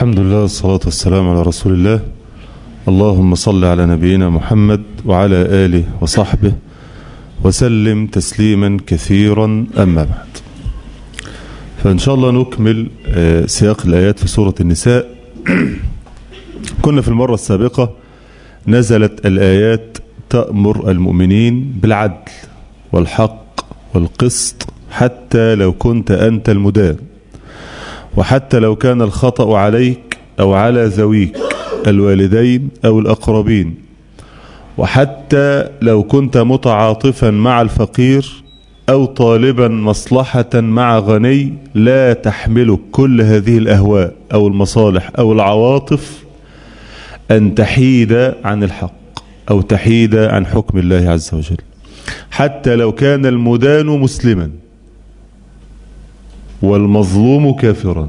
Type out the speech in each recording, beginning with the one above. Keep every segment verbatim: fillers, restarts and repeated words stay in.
الحمد لله والصلاة والسلام على رسول الله. اللهم صل على نبينا محمد وعلى آله وصحبه وسلم تسليما كثيرا. أما بعد، فإن شاء الله نكمل سياق الآيات في سورة النساء. كنا في المرة السابقة نزلت الآيات تأمر المؤمنين بالعدل والحق والقسط حتى لو كنت أنت المدان، وحتى لو كان الخطأ عليك أو على ذويك الوالدين أو الأقربين، وحتى لو كنت متعاطفا مع الفقير أو طالبا مصلحة مع غني، لا تحملك كل هذه الأهواء أو المصالح أو العواطف أن تحيد عن الحق أو تحيد عن حكم الله عز وجل، حتى لو كان المدان مسلما والمظلوم كافرا.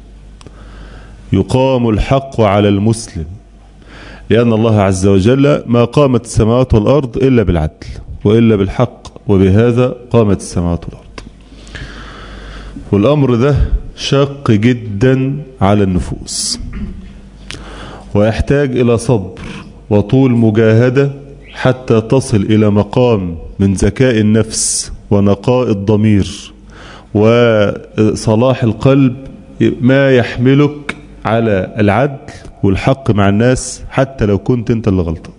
يقام الحق على المسلم، لأن الله عز وجل ما قامت السماوات والأرض إلا بالعدل وإلا بالحق، وبهذا قامت السماوات والأرض. والأمر ده شاق جدا على النفوس، ويحتاج إلى صبر وطول مجاهدة حتى تصل إلى مقام من ذكاء النفس ونقاء الضمير وصلاح القلب ما يحملك على العدل والحق مع الناس حتى لو كنت انت اللي غلطان.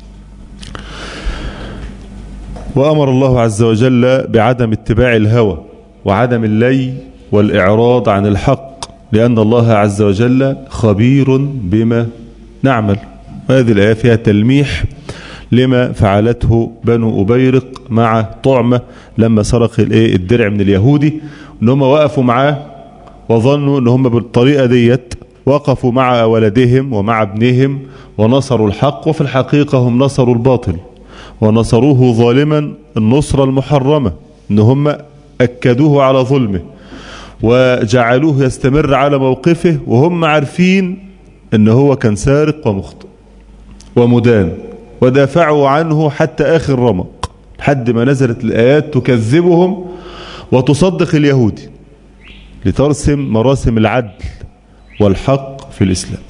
وأمر الله عز وجل بعدم اتباع الهوى وعدم اللي والإعراض عن الحق، لأن الله عز وجل خبير بما نعمل. وهذه الآية فيها تلميح لما فعلته بنو أبيرق مع طعمة لما سرق الدرع من اليهودي، ان هم وقفوا معاه وظنوا ان هم بالطريقة ديت وقفوا مع ولدهم ومع ابنهم ونصروا الحق، وفي الحقيقة هم نصروا الباطل ونصروه ظالما النصرة المحرمة، ان هم أكدوه على ظلمه وجعلوه يستمر على موقفه وهم عارفين ان هو كان سارق ومخطئ ومدان، ودافعوا عنه حتى آخر رمق، لحد ما نزلت الآيات تكذبهم وتصدق اليهودي لترسم مراسم العدل والحق في الإسلام.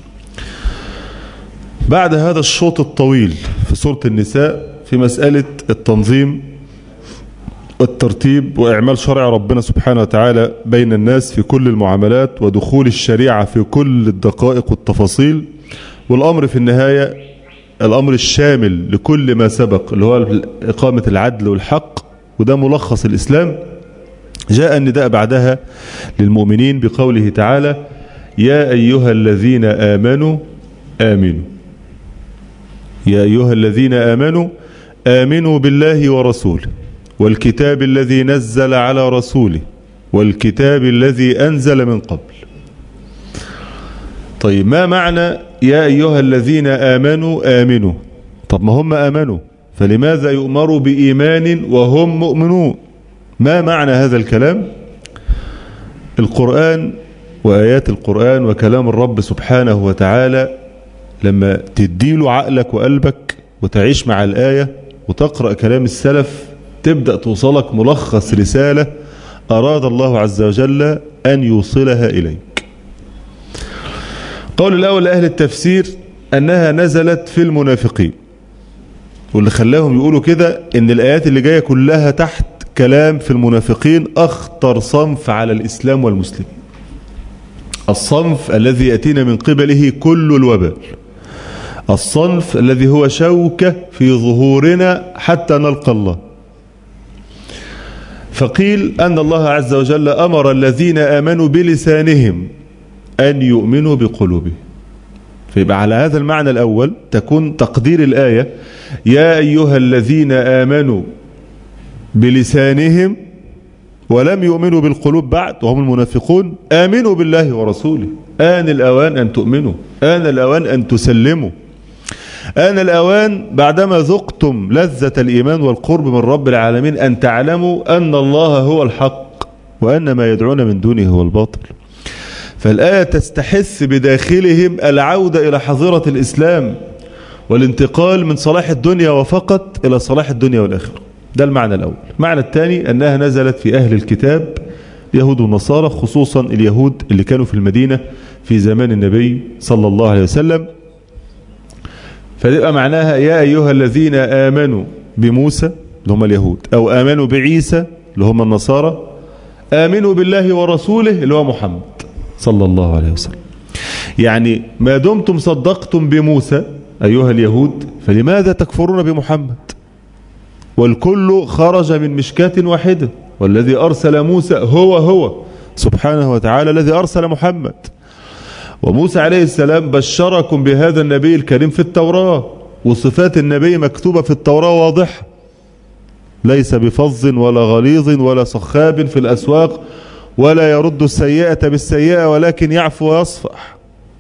بعد هذا الشوط الطويل في سورة النساء في مسألة التنظيم والترتيب وإعمال شرع ربنا سبحانه وتعالى بين الناس في كل المعاملات، ودخول الشريعة في كل الدقائق والتفاصيل، والأمر في النهاية الأمر الشامل لكل ما سبق اللي هو إقامة العدل والحق، وده ملخص الإسلام. جاء النداء بعدها للمؤمنين بقوله تعالى: يا أيها الذين آمنوا آمنوا. يا أيها الذين آمنوا آمنوا بالله ورسوله والكتاب الذي نزل على رسوله والكتاب الذي أنزل من قبل. طيب، ما معنى يا أيها الذين آمنوا آمنوا؟ طب ما هم آمنوا، فلماذا يؤمروا بإيمان وهم مؤمنون؟ ما معنى هذا الكلام؟ القرآن وآيات القرآن وكلام الرب سبحانه وتعالى لما تديله عقلك وقلبك وتعيش مع الآية وتقرأ كلام السلف، تبدأ توصلك ملخص رسالة أراد الله عز وجل أن يوصلها إليك. قول الأول لأهل التفسير أنها نزلت في المنافقين، واللي خلاهم يقولوا كده إن الآيات اللي جاية كلها تحت كلام في المنافقين، أخطر صنف على الإسلام والمسلمين، الصنف الذي يأتينا من قبله كل الوبال، الصنف الذي هو شوكة في ظهورنا حتى نلقى الله. فقيل أن الله عز وجل أمر الذين آمنوا بلسانهم أن يؤمنوا بقلوبهم، فيبقى على هذا المعنى الأول تكون تقدير الآية يا أيها الذين آمنوا بلسانهم ولم يؤمنوا بالقلوب بعد وهم المنافقون، آمنوا بالله ورسوله. آن الأوان أن تؤمنوا، آن الأوان أن تسلموا، آن الأوان بعدما ذقتم لذة الإيمان والقرب من رب العالمين أن تعلموا أن الله هو الحق وأن ما يدعون من دونه هو الباطل. فالآية تستحث بداخلهم العودة إلى حظيرة الإسلام والانتقال من صلاح الدنيا وفقط إلى صلاح الدنيا والآخرة. ده المعنى الأول. المعنى الثاني أنها نزلت في أهل الكتاب، يهود والنصارى، خصوصا اليهود اللي كانوا في المدينة في زمان النبي صلى الله عليه وسلم. فتبقى معناها يا أيها الذين آمنوا بموسى اللي هم اليهود، أو آمنوا بعيسى اللي هم النصارى، آمنوا بالله ورسوله اللي هو محمد صلى الله عليه وسلم. يعني ما دمتم صدقتم بموسى أيها اليهود فلماذا تكفرون بمحمد؟ والكل خرج من مشكاة واحدة، والذي أرسل موسى هو هو سبحانه وتعالى الذي أرسل محمد. وموسى عليه السلام بشركم بهذا النبي الكريم في التوراة، وصفات النبي مكتوبة في التوراة واضحة، ليس بفظ ولا غليظ ولا صخاب في الأسواق، ولا يرد السيئة بالسيئة ولكن يعفو ويصفح.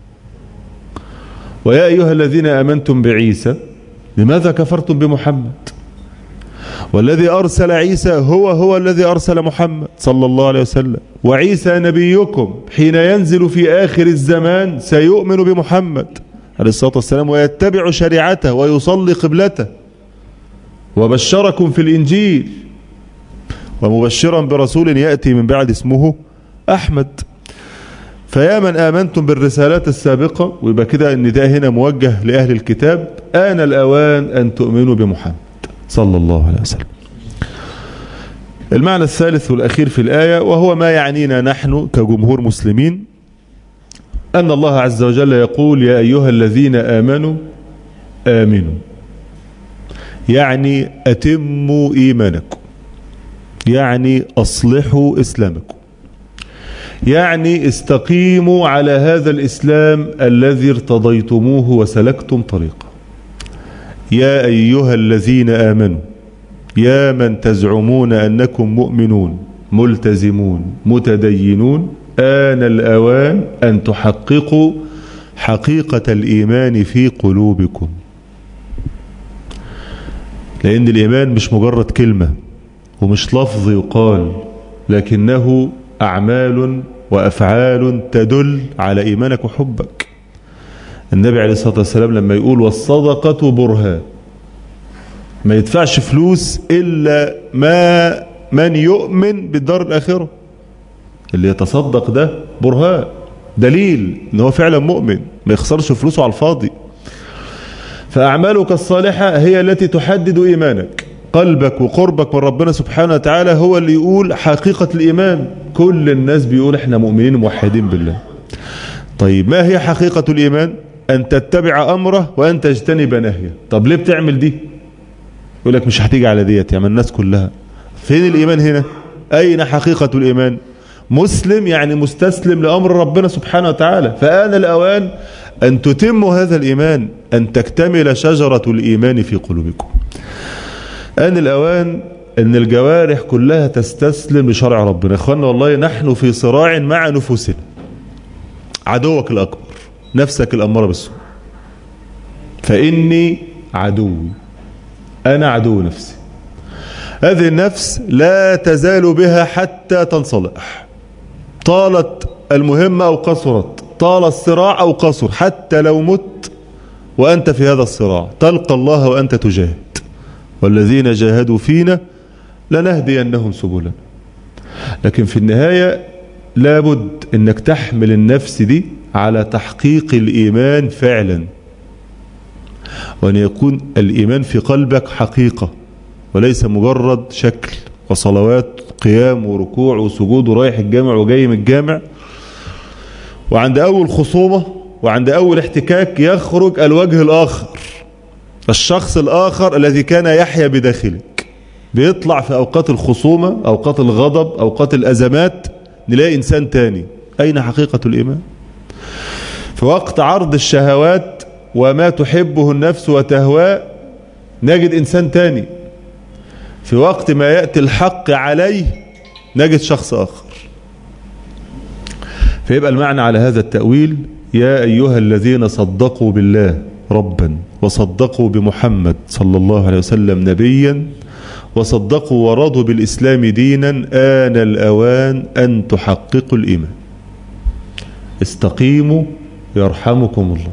ويا أيها الذين آمنتم بعيسى لماذا كفرتم بمحمد؟ والذي أرسل عيسى هو هو الذي أرسل محمد صلى الله عليه وسلم. وعيسى نبيكم حين ينزل في آخر الزمان سيؤمن بمحمد عليه الصلاة والسلام ويتبع شريعته ويصلي قبلته، وبشركم في الإنجيل ومبشرا برسول يأتي من بعد اسمه أحمد. فيا من آمنتم بالرسالات السابقة، ويبقى كده النداء هنا موجه لأهل الكتاب، آن الأوان أن تؤمنوا بمحمد صلى الله عليه وسلم. المعنى الثالث والأخير في الآية، وهو ما يعنينا نحن كجمهور مسلمين، أن الله عز وجل يقول يا أيها الذين آمنوا آمنوا، يعني أتموا إيمانكم، يعني أصلحوا إسلامكم، يعني استقيموا على هذا الإسلام الذي ارتضيتموه وسلكتم طريقه. يا أيها الذين آمنوا، يا من تزعمون أنكم مؤمنون ملتزمون متدينون، آن الأوان أن تحققوا حقيقة الإيمان في قلوبكم. لأن الإيمان مش مجرد كلمة ومش لفظ يقال، لكنه أعمال وأفعال تدل على إيمانك وحبك. النبي عليه الصلاة والسلام لما يقول والصدقة برهان، ما يدفعش فلوس إلا ما من يؤمن بالدار الآخرة، اللي يتصدق ده برهان، دليل إن هو فعلا مؤمن، ما يخسرش فلوسه على الفاضي. فأعمالك الصالحة هي التي تحدد إيمانك. قلبك وقربك من ربنا سبحانه وتعالى هو اللي يقول حقيقة الإيمان. كل الناس بيقول احنا مؤمنين موحدين بالله. طيب ما هي حقيقة الإيمان؟ أن تتبع أمره وأن تجتنب نهيه. طب ليه بتعمل دي؟ يقول لك مش هتيجي على ديت يا من الناس كلها. فين الإيمان هنا؟ أين حقيقة الإيمان؟ مسلم يعني مستسلم لأمر ربنا سبحانه وتعالى. فآن الأوان أن تتموا هذا الإيمان، أن تكتمل شجرة الإيمان في قلوبكم. آن الأوان أن الجوارح كلها تستسلم لشرع ربنا. إخواننا والله نحن في صراع مع نفوسنا. عدوك الأكبر نفسك الأمارة بالسوء. فإني عدوي، أنا عدو نفسي. هذه النفس لا تزال بها حتى تنصلح، طالت المهمة أو قصرت، طال الصراع أو قصر، حتى لو مت وأنت في هذا الصراع تلقى الله وأنت تجاهد. والذين جاهدوا فينا لنهدينهم سبلنا. لكن في النهاية لابد أنك تحمل النفس دي على تحقيق الإيمان فعلا، وأن يكون الإيمان في قلبك حقيقة وليس مجرد شكل وصلوات قيام وركوع وسجود ورايح الجامع وجاي من الجامع، وعند أول خصومة وعند أول احتكاك يخرج الوجه الآخر، الشخص الآخر الذي كان يحيا بداخلك. بيطلع في أوقات الخصومة، أوقات الغضب، أوقات الأزمات، نلاقي إنسان تاني. أين حقيقة الإيمان؟ في وقت عرض الشهوات وما تحبه النفس وتهواه نجد إنسان تاني. في وقت ما يأتي الحق عليه نجد شخص آخر. فيبقى المعنى على هذا التأويل يا أيها الذين صدقوا بالله ربا وصدقوا بمحمد صلى الله عليه وسلم نبيا وصدقوا ورضوا بالإسلام دينا، آن الأوان أن تحققوا الإيمان. استقيموا يرحمكم الله.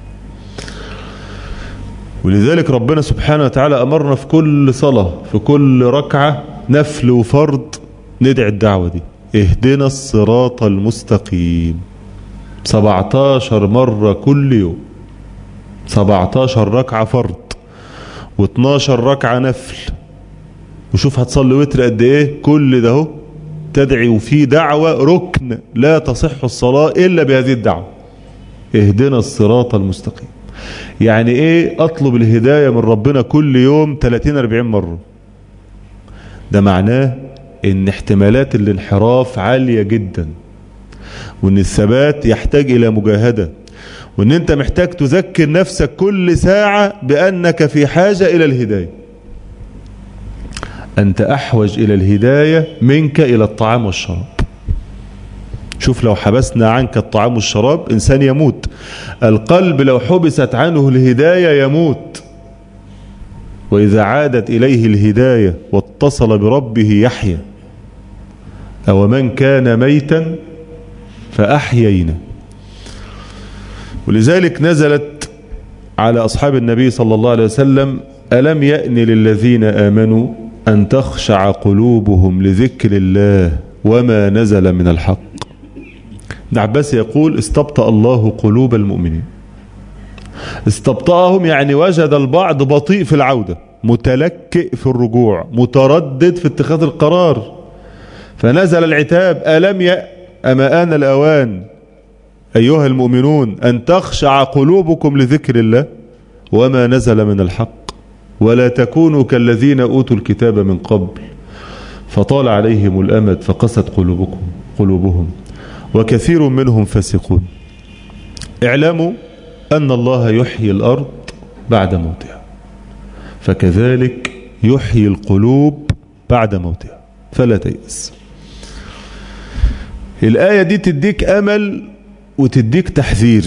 ولذلك ربنا سبحانه وتعالى أمرنا في كل صلاة، في كل ركعة نفل وفرض، ندعي الدعوة دي: اهدنا الصراط المستقيم سبعتاشر مرة كل يوم، سبعتاشر ركعة فرض واتناشر ركعة نفل. وشوف هتصلي وتر قد ايه كل ده، تدعي وفيه دعوة ركن لا تصح الصلاة إلا بهذه الدعوة، اهدنا الصراط المستقيم. يعني ايه اطلب الهداية من ربنا كل يوم ثلاثين أربعين مرة؟ ده معناه ان احتمالات الانحراف عالية جدا، وان الثبات يحتاج الى مجاهدة، وان انت محتاج تذكر نفسك كل ساعة بانك في حاجة الى الهداية. انت احوج الى الهداية منك الى الطعام والشراب. شوف لو حبسنا عنك الطعام والشراب انسان يموت، القلب لو حبست عنه الهداية يموت، واذا عادت اليه الهداية واتصل بربه يحيى. او من كان ميتا فأحيينا. ولذلك نزلت على أصحاب النبي صلى الله عليه وسلم: ألم يأن للذين آمنوا أن تخشع قلوبهم لذكر الله وما نزل من الحق. ابن عباس يقول: استبطأ الله قلوب المؤمنين. استبطأهم يعني وجد البعض بطيء في العودة، متلكئ في الرجوع، متردد في اتخاذ القرار، فنزل العتاب: ألم يأن أما آن الأوان أيها المؤمنون أن تخشع قلوبكم لذكر الله وما نزل من الحق ولا تكونوا كالذين أوتوا الكتاب من قبل فطال عليهم الأمد فقست قلوبكم قلوبهم وكثير منهم فاسقون. اعلموا أن الله يحيي الأرض بعد موتها، فكذلك يحيي القلوب بعد موتها، فلا تيأس. الآية دي تديك أمل وتديك تحذير.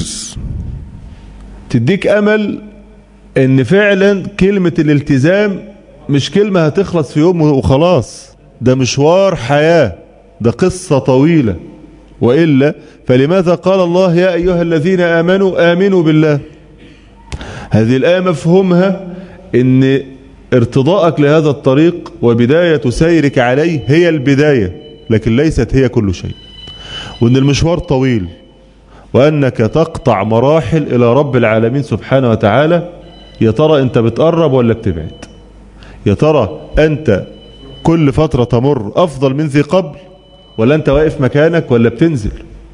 تديك أمل إن فعلا كلمة الالتزام مش كلمة هتخلص في يوم وخلاص، ده مشوار حياة، ده قصة طويلة. وإلا فلماذا قال الله: يا أيها الذين آمنوا آمنوا بالله؟ هذه الآية مفهومها إن ارتضاءك لهذا الطريق وبداية سيرك عليه هي البداية، لكن ليست هي كل شيء، وإن المشوار طويل، وأنك تقطع مراحل إلى رب العالمين سبحانه وتعالى. يا ترى أنت بتقرب ولا بتبعد؟ يا ترى أنت كل فترة تمر أفضل من ذي قبل، ولا أنت واقف مكانك ولا بتنزل؟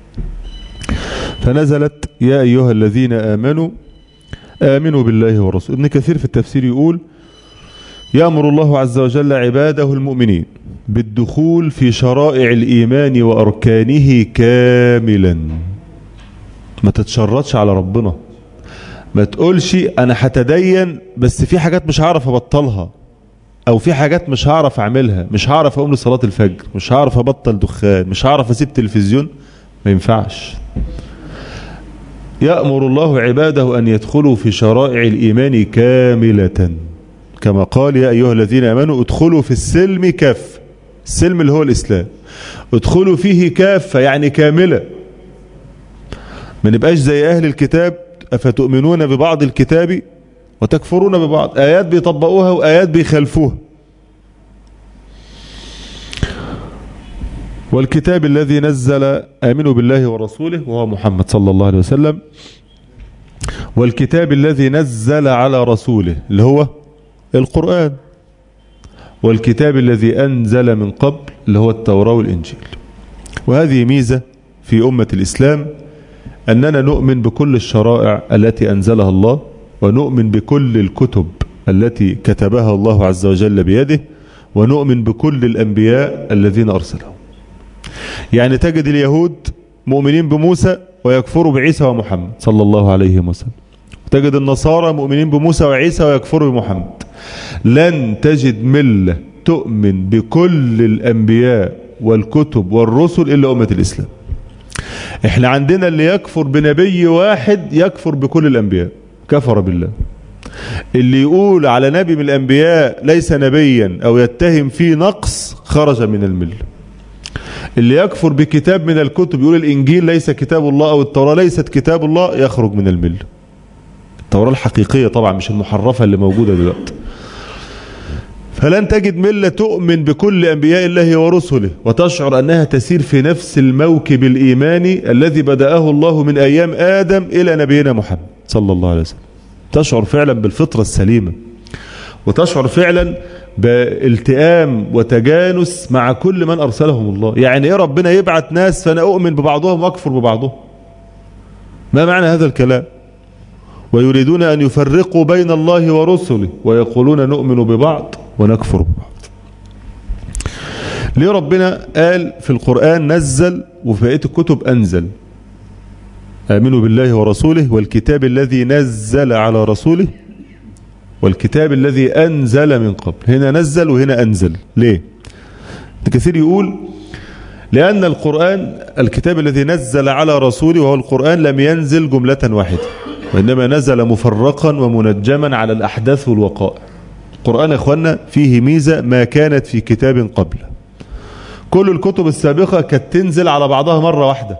فنزلت: يا أيها الذين آمنوا آمنوا بالله ورسوله. ابن كثير في التفسير يقول: يأمر الله عز وجل عباده المؤمنين بالدخول في شرائع الإيمان وأركانه كاملا. ما تتشرطش على ربنا، ما تقولش أنا هتدين بس في حاجات مش هعرف أبطلها، أو في حاجات مش هعرف أعملها، مش هعرف أقوم لصلاة الفجر، مش هعرف أبطل دخان، مش هعرف أسيب تلفزيون. ما ينفعش. يأمر الله عباده أن يدخلوا في شرائع الإيمان كاملة، كما قال: يا أيها الذين آمنوا ادخلوا في السلم كافة. السلم اللي هو الإسلام، ادخلوا فيه كافة يعني كاملة. ما نبقاش زي أهل الكتاب: أفتؤمنون ببعض الكتاب وتكفرون ببعض. آيات بيطبقوها وآيات بيخالفوها. والكتاب الذي نزل آمنوا بالله ورسوله وهو محمد صلى الله عليه وسلم. والكتاب الذي نزل على رسوله اللي هو القرآن. والكتاب الذي أنزل من قبل اللي هو التوراة والإنجيل. وهذه ميزة في أمة الإسلام، أننا نؤمن بكل الشرائع التي أنزلها الله، ونؤمن بكل الكتب التي كتبها الله عز وجل بيده، ونؤمن بكل الأنبياء الذين أرسلهم. يعني تجد اليهود مؤمنين بموسى ويكفروا بعيسى ومحمد صلى الله عليه وسلم، وتجد النصارى مؤمنين بموسى وعيسى ويكفروا بمحمد. لن تجد ملة تؤمن بكل الأنبياء والكتب والرسل إلا أمة الإسلام. احنا عندنا اللي يكفر بنبي واحد يكفر بكل الأنبياء، كفر بالله. اللي يقول على نبي من الأنبياء ليس نبيا أو يتهم فيه نقص خرج من الملة. اللي يكفر بكتاب من الكتب، يقول الإنجيل ليس كتاب الله أو التوراة ليست كتاب الله، يخرج من الملة. التوراة الحقيقية طبعا، مش المحرفة اللي موجودة دلوقتي. فلن تجد ملة تؤمن بكل أنبياء الله ورسله وتشعر أنها تسير في نفس الموكب الإيماني الذي بدأه الله من أيام آدم إلى نبينا محمد صلى الله عليه وسلم. تشعر فعلا بالفطرة السليمة، وتشعر فعلا بالتئام وتجانس مع كل من أرسلهم الله. يعني إيه ربنا يبعث ناس فأنا أؤمن ببعضهم وأكفر ببعضهم؟ ما معنى هذا الكلام؟ ويريدون أن يفرقوا بين الله ورسله ويقولون نؤمن ببعض ونكفر ببعض. ليه ربنا قال في القرآن نزل وفي بقية الكتب أنزل؟ آمنوا بالله ورسوله والكتاب الذي نزل على رسوله والكتاب الذي أنزل من قبل. هنا نزل وهنا أنزل. ليه؟ كثير يقول لأن القرآن الكتاب الذي نزل على رسوله وهو القرآن لم ينزل جملة واحدة، وإنما نزل مفرقا ومنجما على الأحداث والوقائع. القرآن يا أخوانا فيه ميزة ما كانت في كتاب قبله. كل الكتب السابقة كانت تنزل على بعضها مرة واحدة.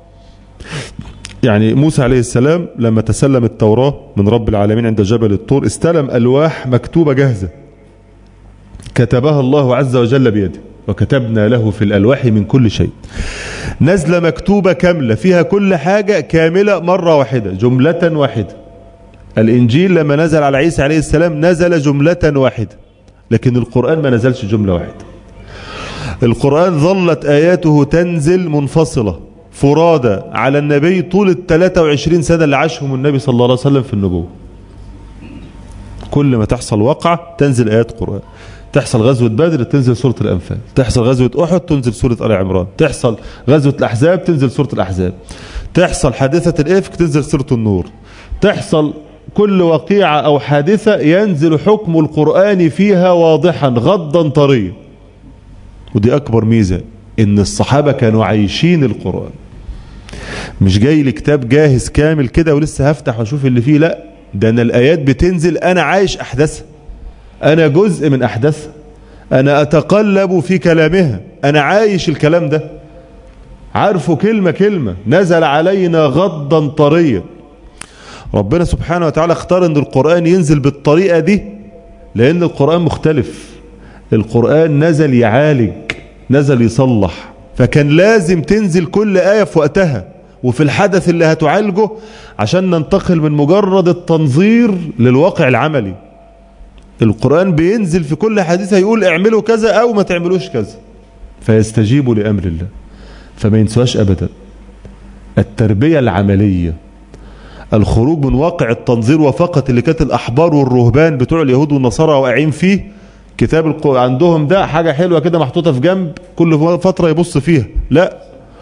يعني موسى عليه السلام لما تسلم التوراة من رب العالمين عند جبل الطور استلم ألواح مكتوبة جاهزة كتبها الله عز وجل بيده، وكتبنا له في الألواح من كل شيء. نزلة مكتوبة كاملة فيها كل حاجة كاملة مرة واحدة جملة واحدة. الإنجيل لما نزل على عيسى عليه السلام نزل جملة واحدة، لكن القرآن ما نزلش جملة واحدة. القرآن ظلت آياته تنزل منفصلة فرادى على النبي طول الثلاثة وعشرين سنة اللي عاشهم النبي صلى الله عليه وسلم في النبوة. كل ما تحصل وقعة تنزل آيات قرآن. تحصل غزوة بدر تنزل سورة الأنفال، تحصل غزوة أحد تنزل سورة آل عمران، تحصل غزوة الأحزاب تنزل سورة الأحزاب، تحصل حادثة الإفك تنزل سورة النور، تحصل كل وقيعة أو حادثة ينزل حكم القرآن فيها واضحا غضا طريا. ودي أكبر ميزة، إن الصحابة كانوا عايشين القرآن. مش جاي لي كتاب جاهز كامل كده ولسه هفتح واشوف اللي فيه، لا، ده أنا الآيات بتنزل أنا عايش أحداثها، أنا جزء من أحداثها، أنا أتقلب في كلامها، أنا عايش الكلام ده، عارفه كلمة كلمة، نزل علينا غضا طريا. ربنا سبحانه وتعالى اختار أن القرآن ينزل بالطريقة دي لأن القرآن مختلف. القرآن نزل يعالج، نزل يصلح، فكان لازم تنزل كل آية في وقتها وفي الحدث اللي هتعالجه عشان ننتقل من مجرد التنظير للواقع العملي. القرآن بينزل في كل حديث هيقول اعملوا كذا أو ما تعملوش كذا، فيستجيبوا لأمر الله. فما ينسواش أبدا التربية العملية، الخروج من واقع التنظير وفقط اللي كانت الأحبار والرهبان بتوع اليهود والنصارى واقعين فيه. كتاب القرآن عندهم ده حاجة حلوة كده محطوطة في جنب كل فترة يبص فيها، لا،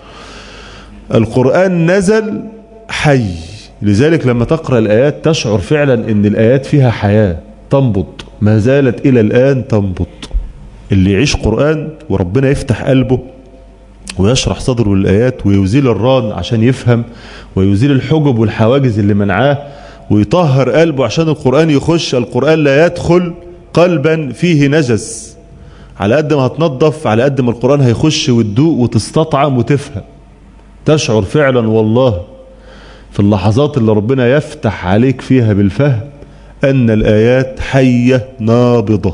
القرآن نزل حي. لذلك لما تقرأ الآيات تشعر فعلا ان الآيات فيها حياة تنبض، ما زالت إلى الآن تنبض. اللي يعيش قرآن وربنا يفتح قلبه ويشرح صدره للآيات ويزيل الران عشان يفهم، ويزيل الحجب والحواجز اللي منعاه، ويطهر قلبه عشان القرآن يخش. القرآن لا يدخل قلبا فيه نجس، على قد ما هتنظف على قد ما القرآن هيخش وتدوق وتستطعم وتفهم. تشعر فعلا والله في اللحظات اللي ربنا يفتح عليك فيها بالفهم أن الآيات حية نابضة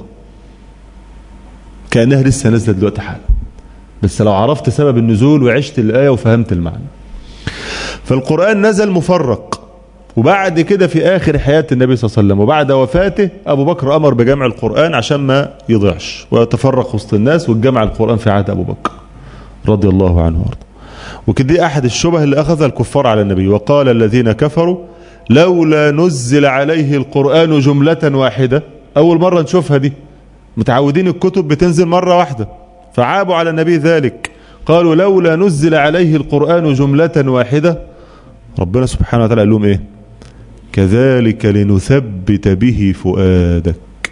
كأنها لسه نزلت دلوقتي حالا، بس لو عرفت سبب النزول وعشت الآية وفهمت المعنى. فالقرآن نزل مفرق، وبعد كده في آخر حياة النبي صلى الله عليه وسلم وبعد وفاته أبو بكر أمر بجمع القرآن عشان ما يضيعش ويتفرق وسط الناس، والجمع القرآن في عهد أبو بكر رضي الله عنه وارضاه. وكده دي أحد الشبه اللي أخذها الكفار على النبي. وقال الذين كفروا لولا نزل عليه القرآن جملة واحدة. أول مرة نشوفها دي، متعودين الكتب بتنزل مرة واحدة، فعابوا على النبي ذلك، قالوا لولا نزل عليه القرآن جملة واحدة. ربنا سبحانه وتعالى قال لهم إيه؟ كذلك لنثبت به فؤادك.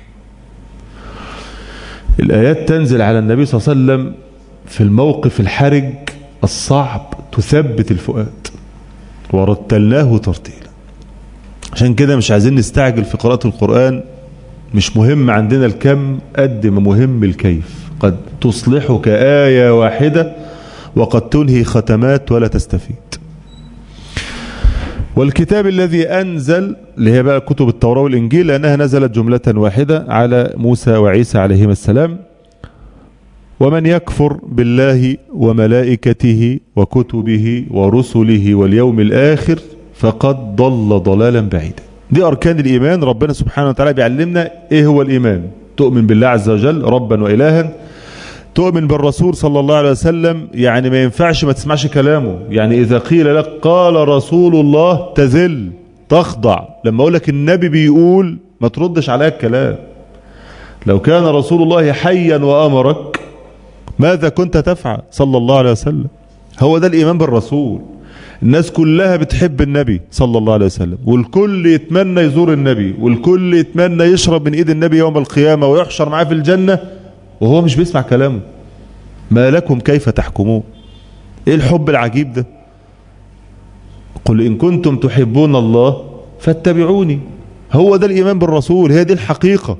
الآيات تنزل على النبي صلى الله عليه وسلم في الموقف الحرج الصعب تثبت الفؤاد، ورتلناه ترتيلا. عشان كده مش عايزين نستعجل في قراءة القرآن. مش مهم عندنا الكم قد ما مهم الكيف. قد تصلحك آية واحدة وقد تنهي ختمات ولا تستفيد. والكتاب الذي أنزل، اللي هي بقى كتب التوراة والإنجيل، لأنها نزلت جملة واحدة على موسى وعيسى عليهما السلام. ومن يكفر بالله وملائكته وكتبه ورسله واليوم الآخر فقد ضل ضلالا بعيدا. دي أركان الإيمان. ربنا سبحانه وتعالى بيعلمنا إيه هو الإيمان. تؤمن بالله عز وجل ربا وإلها، تؤمن بالرسول صلى الله عليه وسلم، يعني ما ينفعش ما تسمعش كلامه. يعني إذا قيل لك قال رسول الله تذل تخضع. لما أقول لك النبي بيقول ما تردش عليها الكلام. لو كان رسول الله حيا وأمرك ماذا كنت تفعل صلى الله عليه وسلم؟ هو ده الإيمان بالرسول. الناس كلها بتحب النبي صلى الله عليه وسلم، والكل يتمنى يزور النبي، والكل يتمنى يشرب من ايد النبي يوم القيامة ويحشر معاه في الجنة، وهو مش بيسمع كلامه. ما لكم كيف تحكمون؟ ايه الحب العجيب ده؟ قل إن كنتم تحبون الله فاتبعوني. هو ده الإيمان بالرسول، هي دي الحقيقة.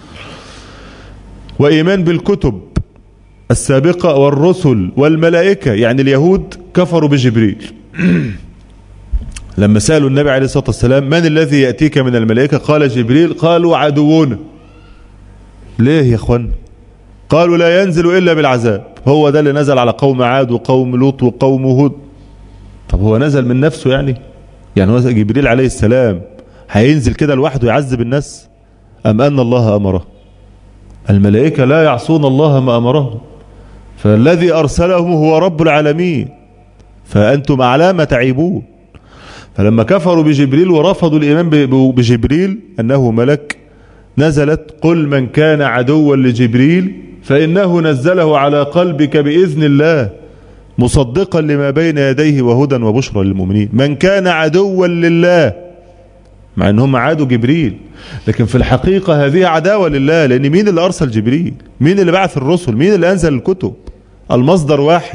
وإيمان بالكتب السابقة والرسل والملائكة. يعني اليهود كفروا بجبريل لما سألوا النبي عليه الصلاة والسلام من الذي يأتيك من الملائكة؟ قال جبريل. قالوا عدونا. ليه يا اخوان؟ قالوا لا ينزل إلا بالعذاب. هو ده اللي نزل على قوم عاد وقوم لوط وقوم هود. طب هو نزل من نفسه يعني؟ يعني هو جبريل عليه السلام هينزل كده لوحده يعذب الناس؟ أم أن الله أمره؟ الملائكة لا يعصون الله ما أمرهم، فالذي أرسلهم هو رب العالمين، فأنتم على ما تعيبون. فلما كفروا بجبريل ورفضوا الإيمان بجبريل أنه ملك، نزلت قل من كان عدوا لجبريل فإنه نزله على قلبك بإذن الله مصدقا لما بين يديه وهدى وبشرى للمؤمنين. من كان عدوا لله، مع أنهم عادوا جبريل، لكن في الحقيقة هذه عداوة لله. لأن مين اللي أرسل جبريل؟ مين اللي بعث الرسل؟ مين اللي أنزل الكتب؟ المصدر واحد.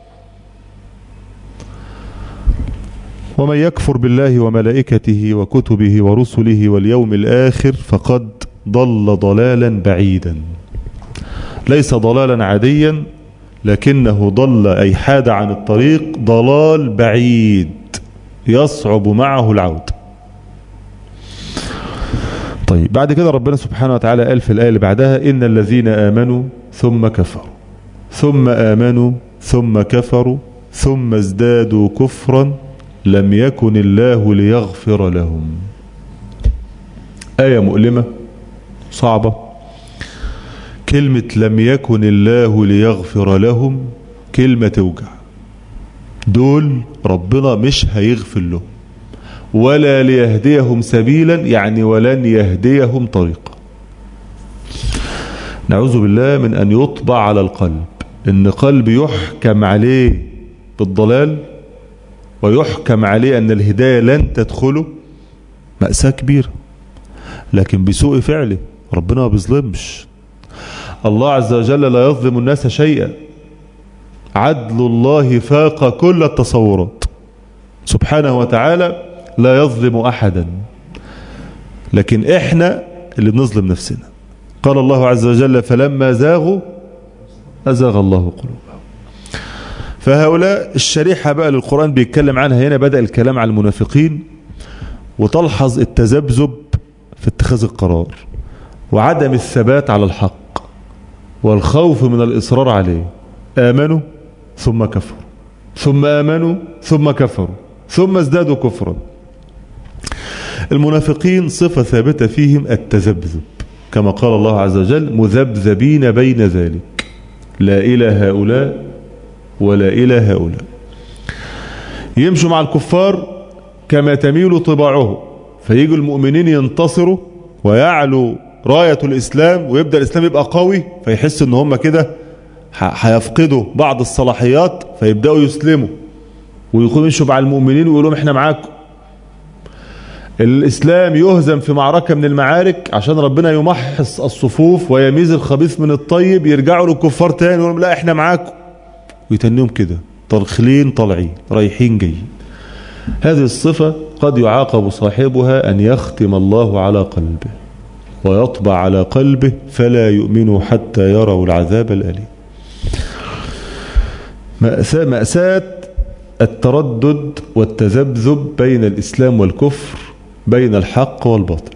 ومن يكفر بالله وملائكته وكتبه ورسله واليوم الآخر فقد ضل ضلالا بعيدا. ليس ضلالا عاديا، لكنه ضل أي حاد عن الطريق ضلال بعيد يصعب معه العودة. طيب بعد كده ربنا سبحانه وتعالى قال في الآية اللي بعدها إن الذين آمنوا ثم كفروا ثم آمنوا ثم كفروا ثم ازدادوا كفرا لم يكن الله ليغفر لهم. آية مؤلمة صعبة. كلمة لم يكن الله ليغفر لهم كلمة توجع. دول ربنا مش هيغفر لهم ولا ليهديهم سبيلا، يعني ولن يهديهم طريقا. نعوذ بالله من أن يطبع على القلب إن قلب يحكم عليه بالضلال ويحكم عليه أن الهداية لن تدخله. مأساة كبيرة، لكن بسوء فعله. ربنا ما بيظلمش. الله عز وجل لا يظلم الناس شيئا. عدل الله فاق كل التصورات سبحانه وتعالى، لا يظلم أحدا، لكن إحنا اللي بنظلم نفسنا. قال الله عز وجل فلما زاغوا أزاغ الله قلوبهم. فهؤلاء الشريحة بقى للقرآن بيتكلم عنها هنا. بدأ الكلام عن المنافقين، وتلحظ التذبذب في اتخاذ القرار وعدم الثبات على الحق والخوف من الإصرار عليه. آمنوا ثم كفروا ثم آمنوا ثم كفروا ثم ازدادوا كفرا. المنافقين صفة ثابتة فيهم التذبذب، كما قال الله عز وجل مذبذبين بين ذلك لا إلى هؤلاء ولا إلى هؤلاء. يمشوا مع الكفار كما تميل طباعه، فيجوا المؤمنين ينتصروا ويعلوا راية الإسلام ويبدأ الإسلام يبقى قوي، فيحس ان هم كده هيفقدوا بعض الصلاحيات فيبدأوا يسلموا ويقوموا يمشوا مع المؤمنين ويقولوا احنا معاكم. الإسلام يهزم في معركة من المعارك عشان ربنا يمحص الصفوف ويميز الخبيث من الطيب، يرجعوا للكفار تاني ويقولوا لا احنا معاكم، ويتنيهم كده طلخلين طالعين رايحين جايين. هذه الصفة قد يعاقب صاحبها أن يختم الله على قلبه ويطبع على قلبه فلا يؤمنوا حتى يروا العذاب الأليم. مأساة, مأساة التردد والتذبذب بين الإسلام والكفر، بين الحق والباطل.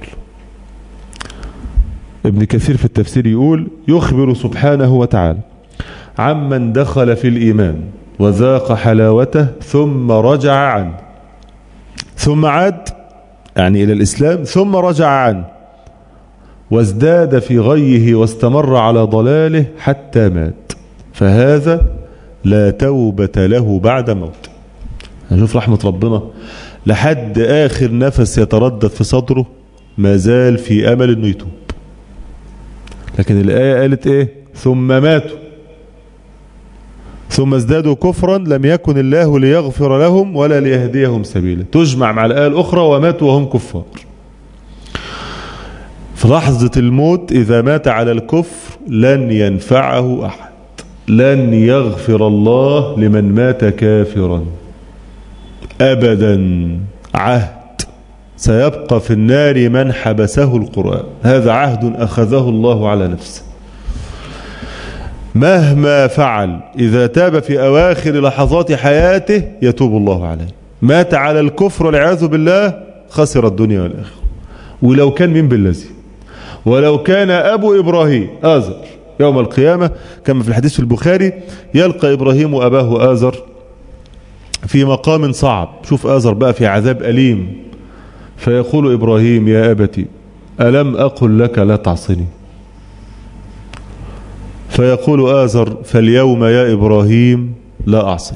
ابن كثير في التفسير يقول: يخبر سبحانه وتعالى عمن دخل في الإيمان وذاق حلاوته ثم رجع عنه، ثم عاد يعني إلى الإسلام، ثم رجع عنه وازداد في غيه واستمر على ضلاله حتى مات، فهذا لا توبة له بعد موت. نشوف رحمة ربنا، لحد آخر نفس يتردد في صدره ما زال في أمل أنه يتوب. لكن الآية قالت إيه؟ ثم ماتوا ثم ازدادوا كفرا لم يكن الله ليغفر لهم ولا ليهديهم سبيلا، تجمع مع الآية الأخرى وماتوا وهم كفار. في لحظة الموت إذا مات على الكفر لن ينفعه أحد، لن يغفر الله لمن مات كافرا أبدا. عهد سيبقى في النار من حبسه القرآن، هذا عهد أخذه الله على نفسه. مهما فعل إذا تاب في أواخر لحظات حياته يتوب الله عليه. مات على الكفر والعياذ بالله خسر الدنيا والآخرة. ولو كان من بالذي، ولو كان أبو إبراهيم آزر يوم القيامة كما في الحديث في البخاري، يلقى إبراهيم أباه آزر في مقام صعب. شوف آزر بقى في عذاب أليم، فيقول إبراهيم: يا أبتي ألم أقل لك لا تعصني؟ فيقول آزر: فاليوم يا إبراهيم لا أعصيك.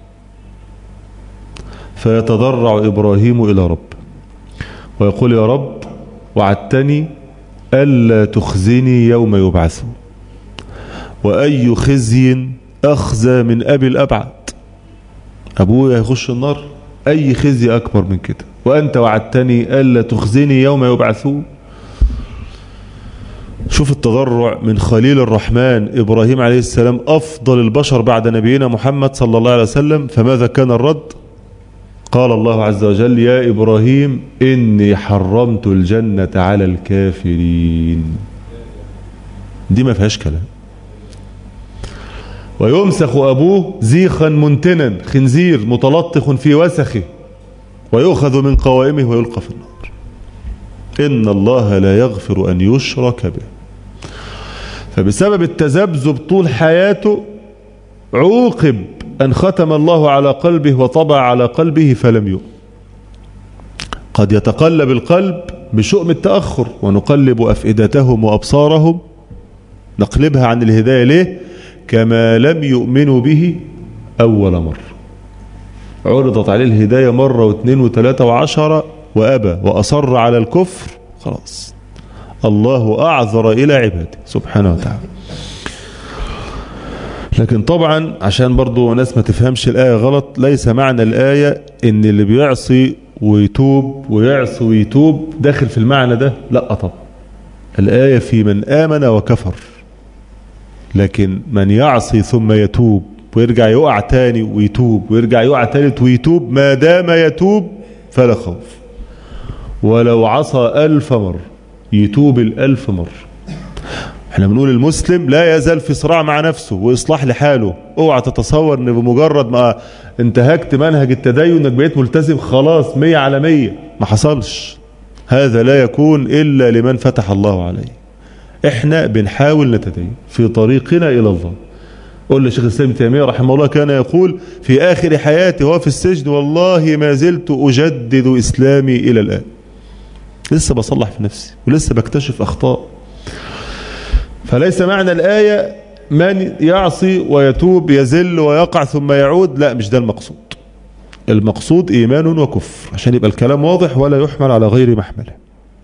فيتضرع إبراهيم إلى رب ويقول: يا رب وعدتني ألا تخزني يوم يبعثون، وأي خزي أخزى من أبي الأبعد، أبوه هيخش النار، أي خزي أكبر من كده، وأنت وعدتني ألا تخزني يوم يبعثون. شوف التضرع من خليل الرحمن إبراهيم عليه السلام، أفضل البشر بعد نبينا محمد صلى الله عليه وسلم. فماذا كان الرد؟ قال الله عز وجل: يا إبراهيم إني حرمت الجنة على الكافرين. دي ما فيهاش كلام. ويمسخ أبوه زيخا منتنا، خنزير متلطخ في وسخه، ويؤخذ من قوائمه ويلقى في النار. إن الله لا يغفر أن يشرك به. فبسبب التذبذب طول حياته عوقب أن ختم الله على قلبه وطبع على قلبه فلم يؤمن. قد يتقلب القلب بشؤم التأخر، ونقلب أفئدتهم وأبصارهم، نقلبها عن الهداية ليه؟ كما لم يؤمنوا به أول مرة. عرضت عليه الهداية مرة واثنين وثلاثة وعشرة وأبى وأصر على الكفر، خلاص الله أعذر إلى عباده سبحانه وتعالى. لكن طبعا عشان برضو ناس ما تفهمش الآية غلط، ليس معنى الآية إن اللي بيعصي ويتوب ويعصي ويتوب داخل في المعنى ده، لا طبعا. الآية في من آمن وكفر، لكن من يعصي ثم يتوب ويرجع يقع تاني ويتوب ويرجع يقع تالت ويتوب، ما دام يتوب فلا خوف. ولو عصى ألف مرة يتوب الألف مرة. احنا بنقول المسلم لا يزال في صراع مع نفسه وإصلاح لحاله. اوعى تتصور ان بمجرد ما انتهكت منهج التدين انك بقيت ملتزم خلاص مية على مية. ما حصلش. هذا لا يكون إلا لمن فتح الله عليه. احنا بنحاول نتدين في طريقنا إلى الله. قول لشيخ الإسلام ابن تيمية رحمه الله كان يقول في آخر حياتي وهو في السجن: والله ما زلت أجدد إسلامي إلى الآن. لسه بصلح في نفسي ولسه بكتشف أخطاء. فليس معنى الآية من يعصي ويتوب يزل ويقع ثم يعود، لا، مش ده المقصود. المقصود إيمان وكفر، عشان يبقى الكلام واضح ولا يحمل على غير محمله.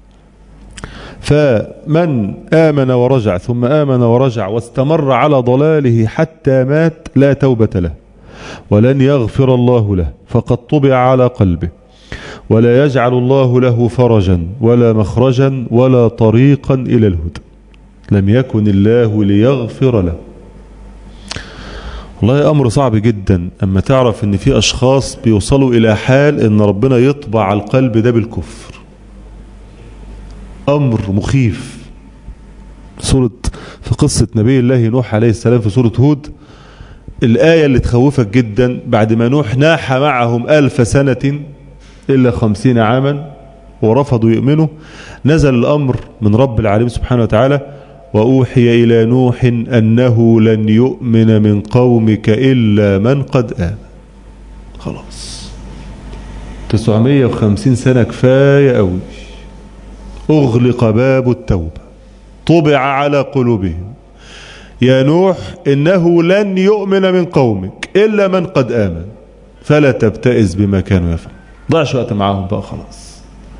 فمن آمن ورجع ثم آمن ورجع واستمر على ضلاله حتى مات لا توبة له، ولن يغفر الله له، فقد طبع على قلبه، ولا يجعل الله له فرجا ولا مخرجا ولا طريقا إلى الهدى. لم يكن الله ليغفر له. والله أمر صعب جدا أما تعرف أن في أشخاص بيوصلوا إلى حال أن ربنا يطبع على القلب ده بالكفر. أمر مخيف. سورة في قصة نبي الله نوح عليه السلام في سورة هود الآية اللي تخوفك جدا بعد ما نوح ناح معهم ألف سنة إلا خمسين عاما ورفضوا يؤمنوا، نزل الأمر من رب العالمين سبحانه وتعالى: وأوحي إلى نوح أنه لن يؤمن من قومك إلا من قد آمن. خلاص تسعمائة وخمسين سنة كفاية قوي. أغلق باب التوبة، طبع على قلوبهم: يا نوح إنه لن يؤمن من قومك إلا من قد آمن فلا تبتئس بما كانوا يفعلون. ضعش وقت معاهم بقى خلاص.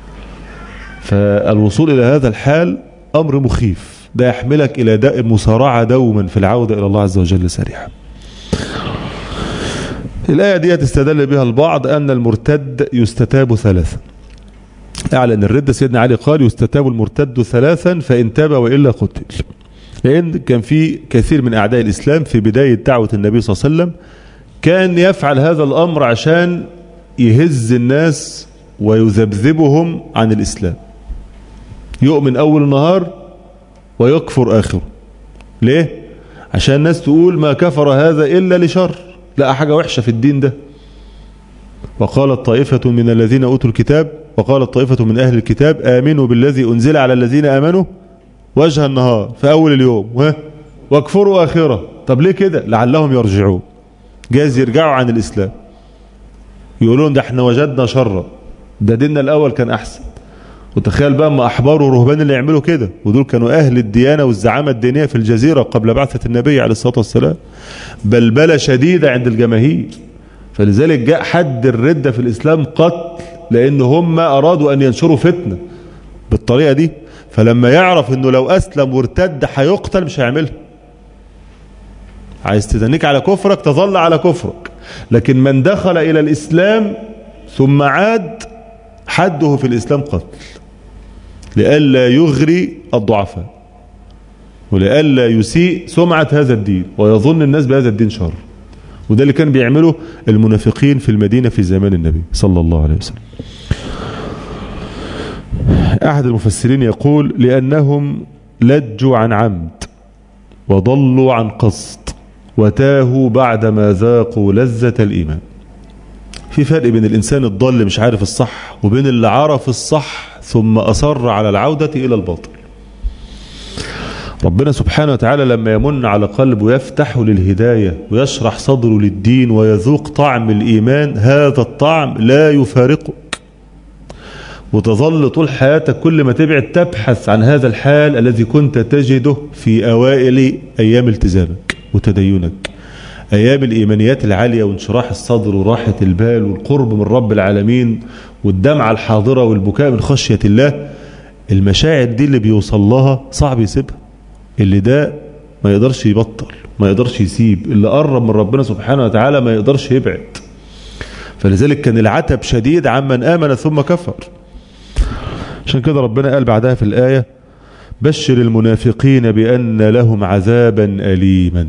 فالوصول إلى هذا الحال أمر مخيف، ده يحملك إلى داء المسارعة دوما في العودة إلى الله عز وجل سريعا. الآية دي تستدل بها البعض أن المرتد يستتاب ثلاثا. أعلن الردة سيدنا علي قال: يستتاب المرتد ثلاثا فإن تاب وإلا قتل. لأن كان في كثير من أعداء الإسلام في بداية دعوة النبي صلى الله عليه وسلم كان يفعل هذا الأمر عشان يهز الناس ويذبذبهم عن الإسلام. يؤمن أول النهار ويكفر آخره. ليه؟ عشان الناس تقول ما كفر هذا إلا لشر، لا حاجة وحشة في الدين ده. وقالت طائفة من الذين أوتوا الكتاب وقالت طائفة من أهل الكتاب آمنوا بالذي أنزل على الذين آمنوا وجه النهار في أول اليوم واكفروا آخره. طب ليه كده؟ لعلهم يرجعون، جايز يرجعوا عن الإسلام، يقولون ده احنا وجدنا شرا، ده ديننا الأول كان أحسن. وتخيل بقى ما أحبار ورهبان اللي يعملوا كده، ودول كانوا أهل الديانة والزعامة الدينية في الجزيرة قبل بعثة النبي عليه الصلاة والسلام. بلبلة شديدة عند الجماهير، فلذلك جاء حد الردة في الإسلام قتل، لأن هم أرادوا أن ينشروا فتنة بالطريقة دي. فلما يعرف أنه لو أسلم وارتد هيقتل مش هيعملها. عايز تدنيك على كفرك تظل على كفرك، لكن من دخل إلى الإسلام ثم عاد حده في الإسلام قتل، لئلا يغري الضعفاء ولئلا يسيء سمعة هذا الدين ويظن الناس بهذا الدين شر. وده اللي كان بيعمله المنافقين في المدينة في زمان النبي صلى الله عليه وسلم. أحد المفسرين يقول: لأنهم لجوا عن عمد وضلوا عن قصد وتاهوا بعدما ذاقوا لذة الإيمان. في فرق بين الإنسان الضال مش عارف الصح وبين اللي عرف الصح ثم أصر على العودة إلى الباطل. ربنا سبحانه وتعالى لما يمن على قلب ويفتحه للهداية ويشرح صدره للدين ويذوق طعم الإيمان، هذا الطعم لا يفارقك، وتظل طول حياتك كل ما تبعد تبحث عن هذا الحال الذي كنت تجده في أوائل أيام التزامك وتدينك، أيام الإيمانيات العالية وانشراح الصدر وراحة البال والقرب من رب العالمين والدمعة الحاضرة والبكاء من خشية الله. المشاعر دي اللي بيوصل لها صعب يسيبها، اللي ده ما يقدرش يبطل، ما يقدرش يسيب، اللي قرب من ربنا سبحانه وتعالى ما يقدرش يبعد. فلذلك كان العتب شديد عمن آمن ثم كفر. عشان كده ربنا قال بعدها في الآية: بشر المنافقين بأن لهم عذابا أليما.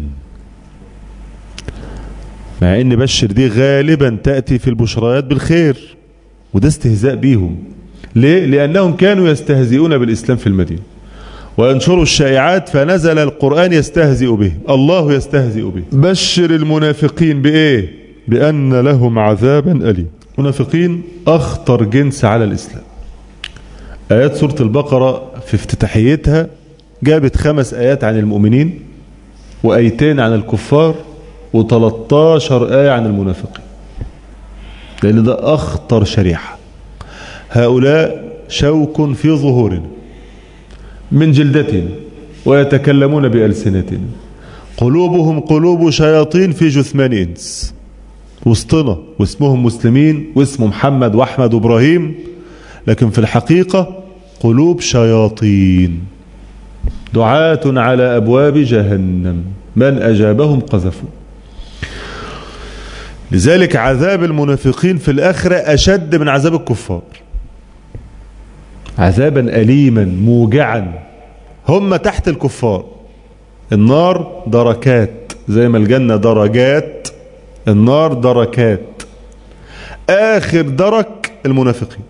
مع ان بشر دي غالبا تأتي في البشريات بالخير، وده استهزاء بيهم. ليه؟ لأنهم كانوا يستهزئون بالإسلام في المدينة وينشروا الشائعات، فنزل القرآن يستهزئ به، الله يستهزئ به. بشر المنافقين بإيه؟ بأن لهم عذابا أليم. منافقين أخطر جنس على الإسلام. آيات سورة البقرة في افتتاحيتها جابت خمس آيات عن المؤمنين وآيتين عن الكفار وثلاثتاشر آية عن المنافقين، لأن ده أخطر شريحة. هؤلاء شوك في ظهورنا من جلدتنا ويتكلمون بألسنتنا، قلوبهم قلوب شياطين في جثمان إنس، وسطنا واسمهم مسلمين واسمه محمد وأحمد وإبراهيم، لكن في الحقيقة قلوب شياطين دعاة على أبواب جهنم من أجابهم قذفوا. لذلك عذاب المنافقين في الآخرة أشد من عذاب الكفار، عذابا أليما موجعا. هم تحت الكفار، النار دركات زي ما الجنة درجات، النار دركات. آخر درك المنافقين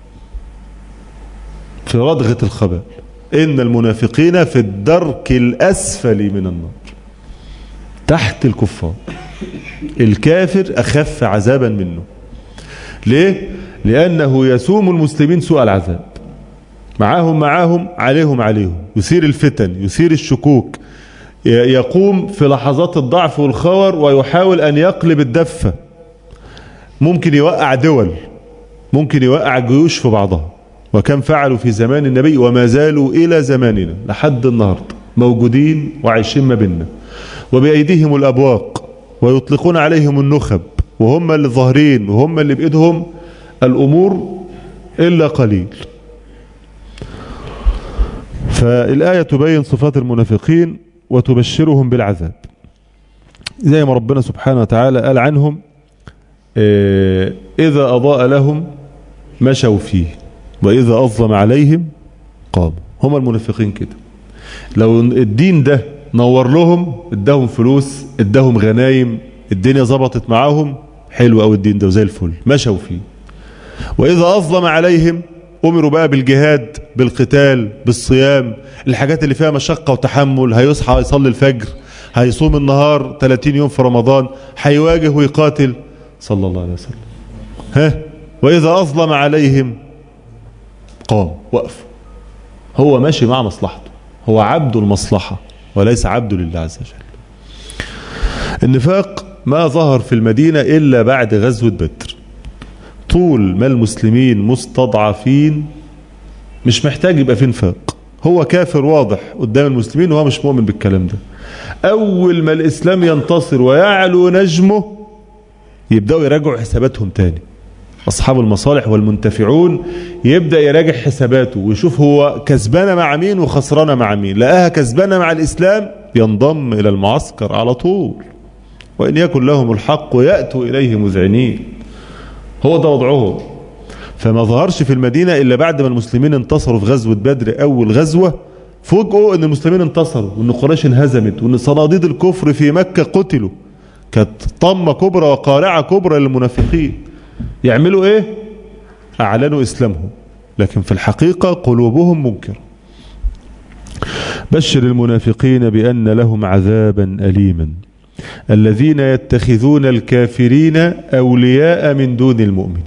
في ردغة الخبال، إن المنافقين في الدرك الأسفل من النار، تحت الكفار. الكافر أخف عذابا منه. ليه؟ لأنه يسوم المسلمين سوء العذاب، معاهم معاهم عليهم عليهم، يثير الفتن، يثير الشكوك، يقوم في لحظات الضعف والخور ويحاول أن يقلب الدفة، ممكن يوقع دول، ممكن يوقع جيوش في بعضها، وكم فعلوا في زمان النبي وما زالوا إلى زماننا لحد النهاردة موجودين وعايشين ما بيننا، وبأيديهم الأبواق ويطلقون عليهم النخب، وهم اللي ظاهرين وهم اللي بإيدهم الأمور إلا قليل. فالآية تبين صفات المنافقين وتبشرهم بالعذاب، زي ما ربنا سبحانه وتعالى قال عنهم إذا أضاء لهم مشوا فيه وإذا أظلم عليهم قاموا. هم المنافقين كده، لو الدين ده نور لهم، اداهم فلوس، اداهم غنايم، الدنيا ظبطت معاهم، حلو أو الدين ده وزي الفل، مشوا فيه. وإذا أظلم عليهم أمروا بقى بالجهاد، بالقتال، بالصيام، الحاجات اللي فيها مشقة وتحمل، هيصحى يصلي الفجر، هيصوم النهار ثلاثين يوم في رمضان، هيواجه ويقاتل صلى الله عليه وسلم. ها، وإذا أظلم عليهم قام، وقف، هو ماشي مع مصلحته، هو عبد المصلحة وليس عبد لله عز وجل. النفاق ما ظهر في المدينة إلا بعد غزوة بدر. طول ما المسلمين مستضعفين مش محتاج يبقى في نفاق، هو كافر واضح قدام المسلمين وهو مش مؤمن بالكلام ده. أول ما الإسلام ينتصر ويعلو نجمه يبدأوا يراجعوا حساباتهم تاني، أصحاب المصالح والمنتفعون يبدأ يراجع حساباته ويشوف هو كسبانة مع مين وخسرانة مع مين. لقاها كسبانة مع الإسلام ينضم إلى المعسكر على طول، وإن يكن لهم الحق يأتوا إليه مذعنين. هو ده وضعهم. فما ظهرش في المدينة إلا بعد ما المسلمين انتصروا في غزوة بدر أول غزوة، فوجئوا أن المسلمين انتصروا وأن قريش انهزمت وأن صناديد الكفر في مكة قتلوا. كانت طمة كبرى وقارعة كبرى للمنافقين. يعملوا إيه؟ أعلنوا إسلامهم، لكن في الحقيقة قلوبهم منكرة. بشر المنافقين بأن لهم عذابا أليما الذين يتخذون الكافرين أولياء من دون المؤمنين.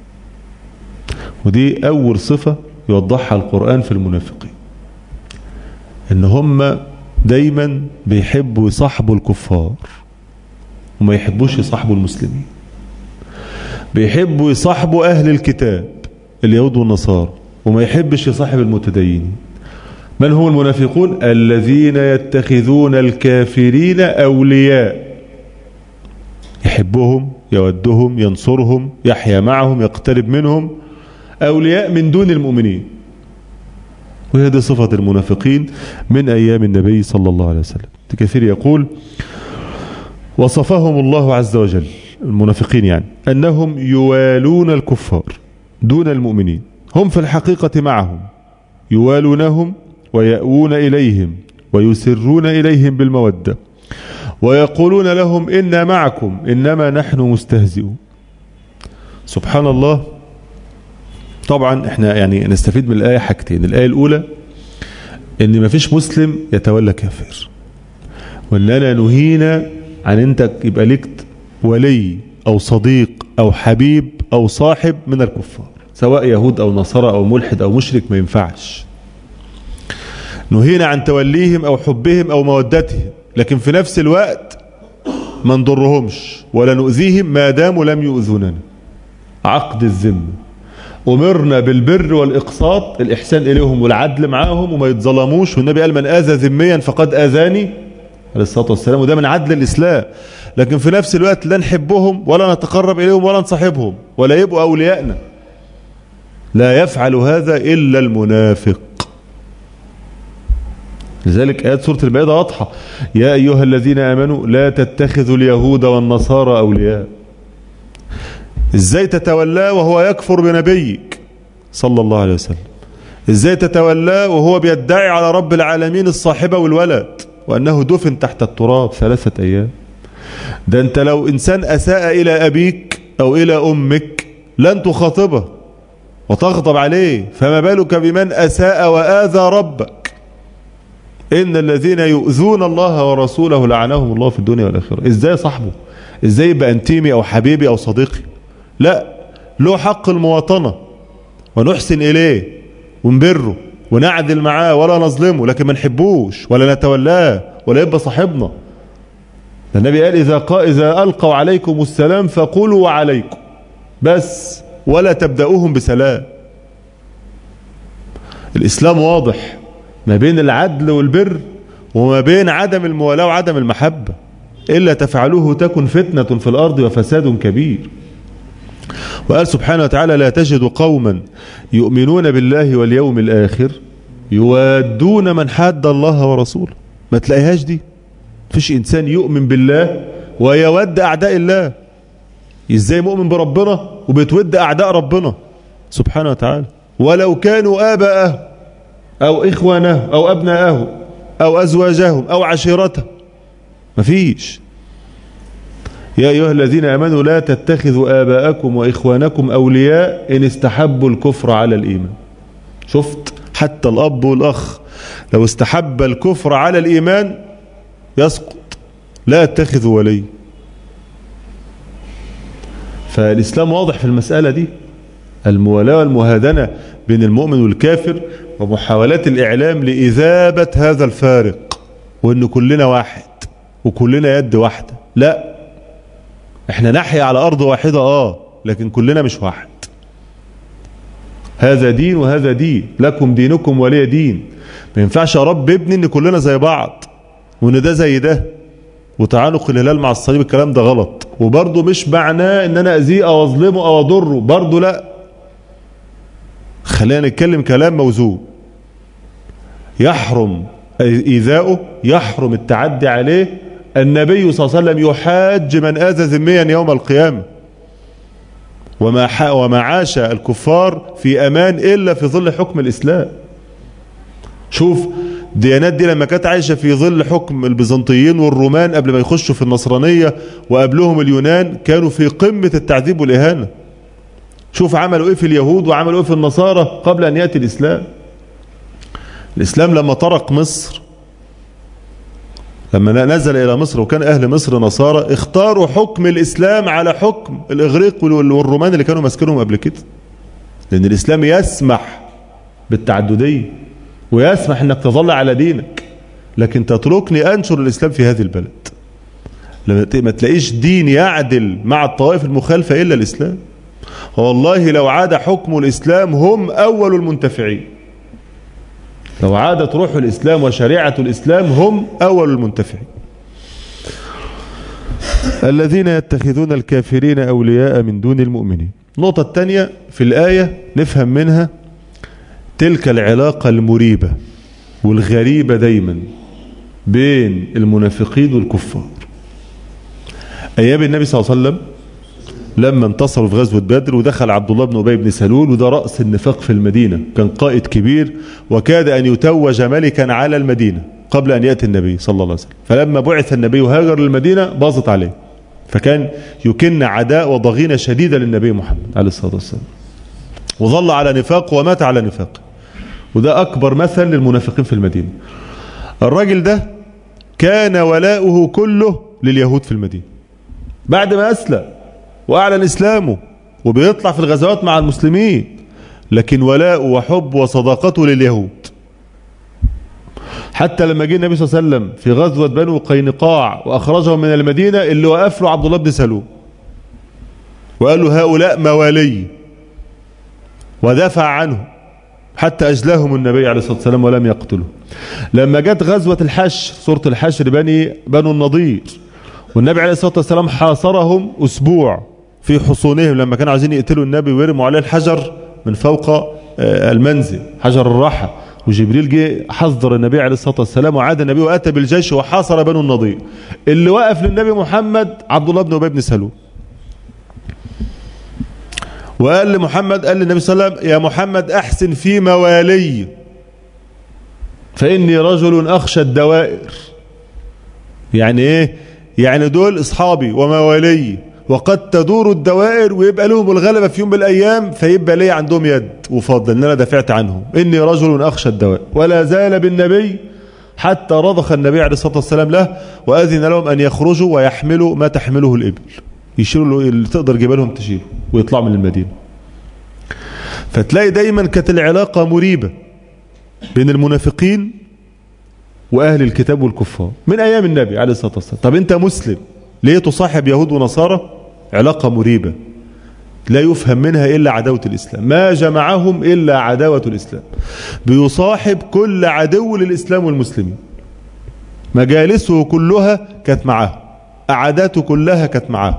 ودي أول صفة يوضحها القرآن في المنافقين، إن هم دايما بيحبوا يصاحبوا الكفار وما يحبوش يصاحبوا المسلمين، بيحبوا يصاحبوا أهل الكتاب اليهود والنصارى وما يحبش يصاحب المتدينين. من هم المنافقون؟ الذين يتخذون الكافرين أولياء، يحبهم، يودهم، ينصرهم، يحيا معهم، يقترب منهم، أولياء من دون المؤمنين. وهذه صفة المنافقين من أيام النبي صلى الله عليه وسلم. كثير يقول وصفهم الله عز وجل المنافقين يعني أنهم يوالون الكفار دون المؤمنين، هم في الحقيقة معهم، يوالونهم ويأوون إليهم ويسرون إليهم بالمودة ويقولون لهم إنا معكم إنما نحن مستهزئون. سبحان الله. طبعا احنا يعني نستفيد من الآية حاجتين. الآية الأولى إن ما فيش مسلم يتولى كافر، وإننا نهينا عن أنت يبقى لك ولي أو صديق أو حبيب أو صاحب من الكفار، سواء يهود أو نصارى أو ملحد أو مشرك، ما ينفعش. نهينا عن توليهم أو حبهم أو مودتهم، لكن في نفس الوقت ما نضرهمش ولا نؤذيهم ما داموا لم يؤذوننا. عقد الذمة. أمرنا بالبر والإقساط، الإحسان إليهم والعدل معاهم وما يتظلموش، والنبي قال من آذى ذميا فقد آذاني عليه الصلاة والسلام، وده من عدل الإسلام. لكن في نفس الوقت لا نحبهم ولا نتقرب إليهم ولا نصاحبهم ولا يبقوا أوليائنا. لا يفعل هذا إلا المنافق. لذلك آيات سورة المائدة واضحة: يا أيها الذين آمنوا لا تتخذوا اليهود والنصارى أولياء. إزاي تتولاه وهو يكفر بنبيك صلى الله عليه وسلم؟ إزاي تتولاه وهو بيدعي على رب العالمين الصاحبة والولد وأنه دفن تحت التراب ثلاثة أيام؟ ده أنت لو إنسان أساء إلى أبيك أو إلى أمك لن تخاطبه وتغضب عليه، فما بالك بمن أساء وآذى ربك؟ إن الذين يؤذون الله ورسوله لعنهم الله في الدنيا والآخرة. إزاي صاحبه؟ ازاي يبقى انتيمي او حبيبي او صديقي؟ لا، له حق المواطنة ونحسن اليه ونبره ونعدل معاه ولا نظلمه، لكن ما نحبوش ولا نتولاه ولا يبقى صاحبنا. النبي قال إذا, قا إذا ألقوا عليكم السلام فقولوا وعليكم بس، ولا تبدأوهم بسلام. الإسلام واضح ما بين العدل والبر وما بين عدم الموالاة وعدم المحبة. إلا تفعلوه تكن فتنة في الأرض وفساد كبير. وقال سبحانه وتعالى لا تجد قوما يؤمنون بالله واليوم الآخر يوادون من حاد الله ورسوله. ما تلاقيهاش دي. فيش إنسان يؤمن بالله ويود أعداء الله. إزاي مؤمن بربنا وبتود أعداء ربنا سبحانه وتعالى؟ ولو كانوا آباءه أو إخوانه أو أبناءه أو أزواجهم أو عشيرته. مفيش. يا أيها الذين آمنوا لا تتخذوا آباءكم وإخوانكم أولياء إن استحبوا الكفر على الإيمان. شفت؟ حتى الأب والأخ لو استحب الكفر على الإيمان يسقط، لا يتخذوا ولي. فالإسلام واضح في المسألة دي، الموالاة والمهادنة بين المؤمن والكافر، ومحاولات الإعلام لإذابة هذا الفارق، وإن كلنا واحد وكلنا يد واحدة. لا، احنا نحيا على أرض واحدة آه لكن كلنا مش واحد. هذا دين وهذا دين، لكم دينكم ولي دين. ما ينفعش أرب ابني إن كلنا زي بعض وإن ده زي ده وتعانق الهلال مع الصليب. الكلام ده غلط، وبرضه مش معناه إن أنا أذيه أو أظلمه أو أضره، برضه لا. خلينا نتكلم كلام موزون. يحرم إيذاؤه، يحرم التعدي عليه. النبي صلى الله عليه وسلم يحاج من آذى ذميا يوم القيامة، وما وما عاش الكفار في أمان إلا في ظل حكم الإسلام. شوف الديانات دي لما كانت عايشة في ظل حكم البيزنطيين والرومان قبل ما يخشوا في النصرانية وقبلهم اليونان، كانوا في قمة التعذيب والإهانة. شوف عملوا إيه في اليهود وعملوا إيه في النصارى قبل أن يأتي الإسلام. الإسلام لما طرق مصر، لما نزل إلى مصر وكان أهل مصر نصارى، اختاروا حكم الإسلام على حكم الإغريق والرومان اللي كانوا ماسكينهم قبل كده. لأن الإسلام يسمح بالتعددية ويسمح أنك تظل على دينك، لكن تتركني أنشر الإسلام في هذه البلد. لما ما تلاقيش دين يعدل مع الطوائف المخالفة إلا الإسلام. والله لو عاد حكم الإسلام هم أول المنتفعين. لو عادت روح الإسلام وشريعة الإسلام هم أول المنتفعين. الذين يتخذون الكافرين أولياء من دون المؤمنين. النقطة الثانية في الآية نفهم منها تلك العلاقة المريبة والغريبة دايما بين المنافقين والكفار. أيام النبي صلى الله عليه وسلم لما انتصروا في غزوة بدر ودخل عبد الله بن أبي بن سلول، وده رأس النفاق في المدينة، كان قائد كبير وكاد أن يتوج ملكا على المدينة قبل أن يأتي النبي صلى الله عليه وسلم. فلما بعث النبي وهاجر للمدينة باظت عليه، فكان يكن عداء وضغينة شديدة للنبي محمد عليه الصلاة والسلام، وظل على نفاق ومات على نفاق. وده أكبر مثل للمنافقين في المدينة. الراجل ده كان ولاؤه كله لليهود في المدينة بعد ما أسلم وأعلن إسلامه وبيطلع في الغزوات مع المسلمين، لكن ولاؤه وحب وصداقته لليهود. حتى لما جه النبي صلى الله عليه وسلم في غزوة بنو قينقاع وأخرجهم من المدينة، اللي وقف له عبد الله بن سلول وقال له هؤلاء موالي، ودافع عنه حتى أجلاهم النبي عليه الصلاة والسلام ولم يقتله. لما جت غزوة الحشر، سورة الحشر، بني بنو النضير، والنبي عليه الصلاة والسلام حاصرهم أسبوع في حصونهم لما كانوا عايزين يقتلوا النبي ويرموا عليه الحجر من فوق المنزل، حجر الراحة. وجبريل جه حذر النبي عليه الصلاة والسلام، وعاد النبي وأتى بالجيش وحاصر بنو النضير. اللي وقف للنبي محمد عبد الله بن أبي بن سلول، وقال لمحمد، قال للنبي صلى الله عليه وسلم يا محمد أحسن في موالي فإني رجل أخشى الدوائر. يعني إيه؟ يعني دول أصحابي وموالي، وقد تدور الدوائر ويبقى لهم الغلبة في يوم من الأيام، فيبقى لي عندهم يد وفضل إن أنا دافعت عنهم. إني رجل أخشى الدوائر. ولا زال بالنبي حتى رضخ النبي عليه الصلاة والسلام له وأذن لهم أن يخرجوا ويحملوا ما تحمله الإبل، يشيلوا اللي تقدر جبالهم تشيله ويطلعوا من المدينة. فتلاقي دايما كانت العلاقة مريبة بين المنافقين وأهل الكتاب والكفار من أيام النبي عليه الصلاة والسلام. طب أنت مسلم ليه تصاحب يهود ونصارى؟ علاقة مريبة لا يفهم منها إلا عداوة الإسلام، ما جمعهم إلا عداوة الإسلام. بيصاحب كل عدو للإسلام والمسلمين، مجالسه كلها كانت معاه، قعداته كلها كانت معاه.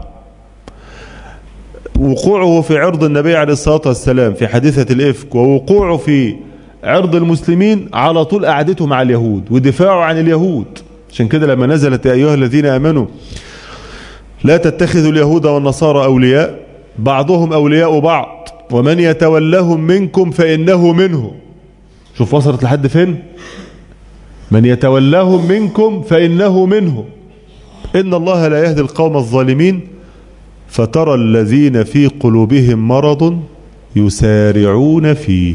وقوعه في عرض النبي عليه الصلاة والسلام في حادثة الإفك ووقوعه في عرض المسلمين على طول قعدته مع اليهود ودفاعه عن اليهود. عشان كده لما نزلت يا أيها الذين آمنوا لا تتخذوا اليهود والنصارى أولياء بعضهم أولياء بعض ومن يتولهم منكم فإنه منه. شوف وصلت لحد فين؟ من يتولهم منكم فإنه منه إن الله لا يهدي القوم الظالمين فترى الذين في قلوبهم مرض يسارعون فيه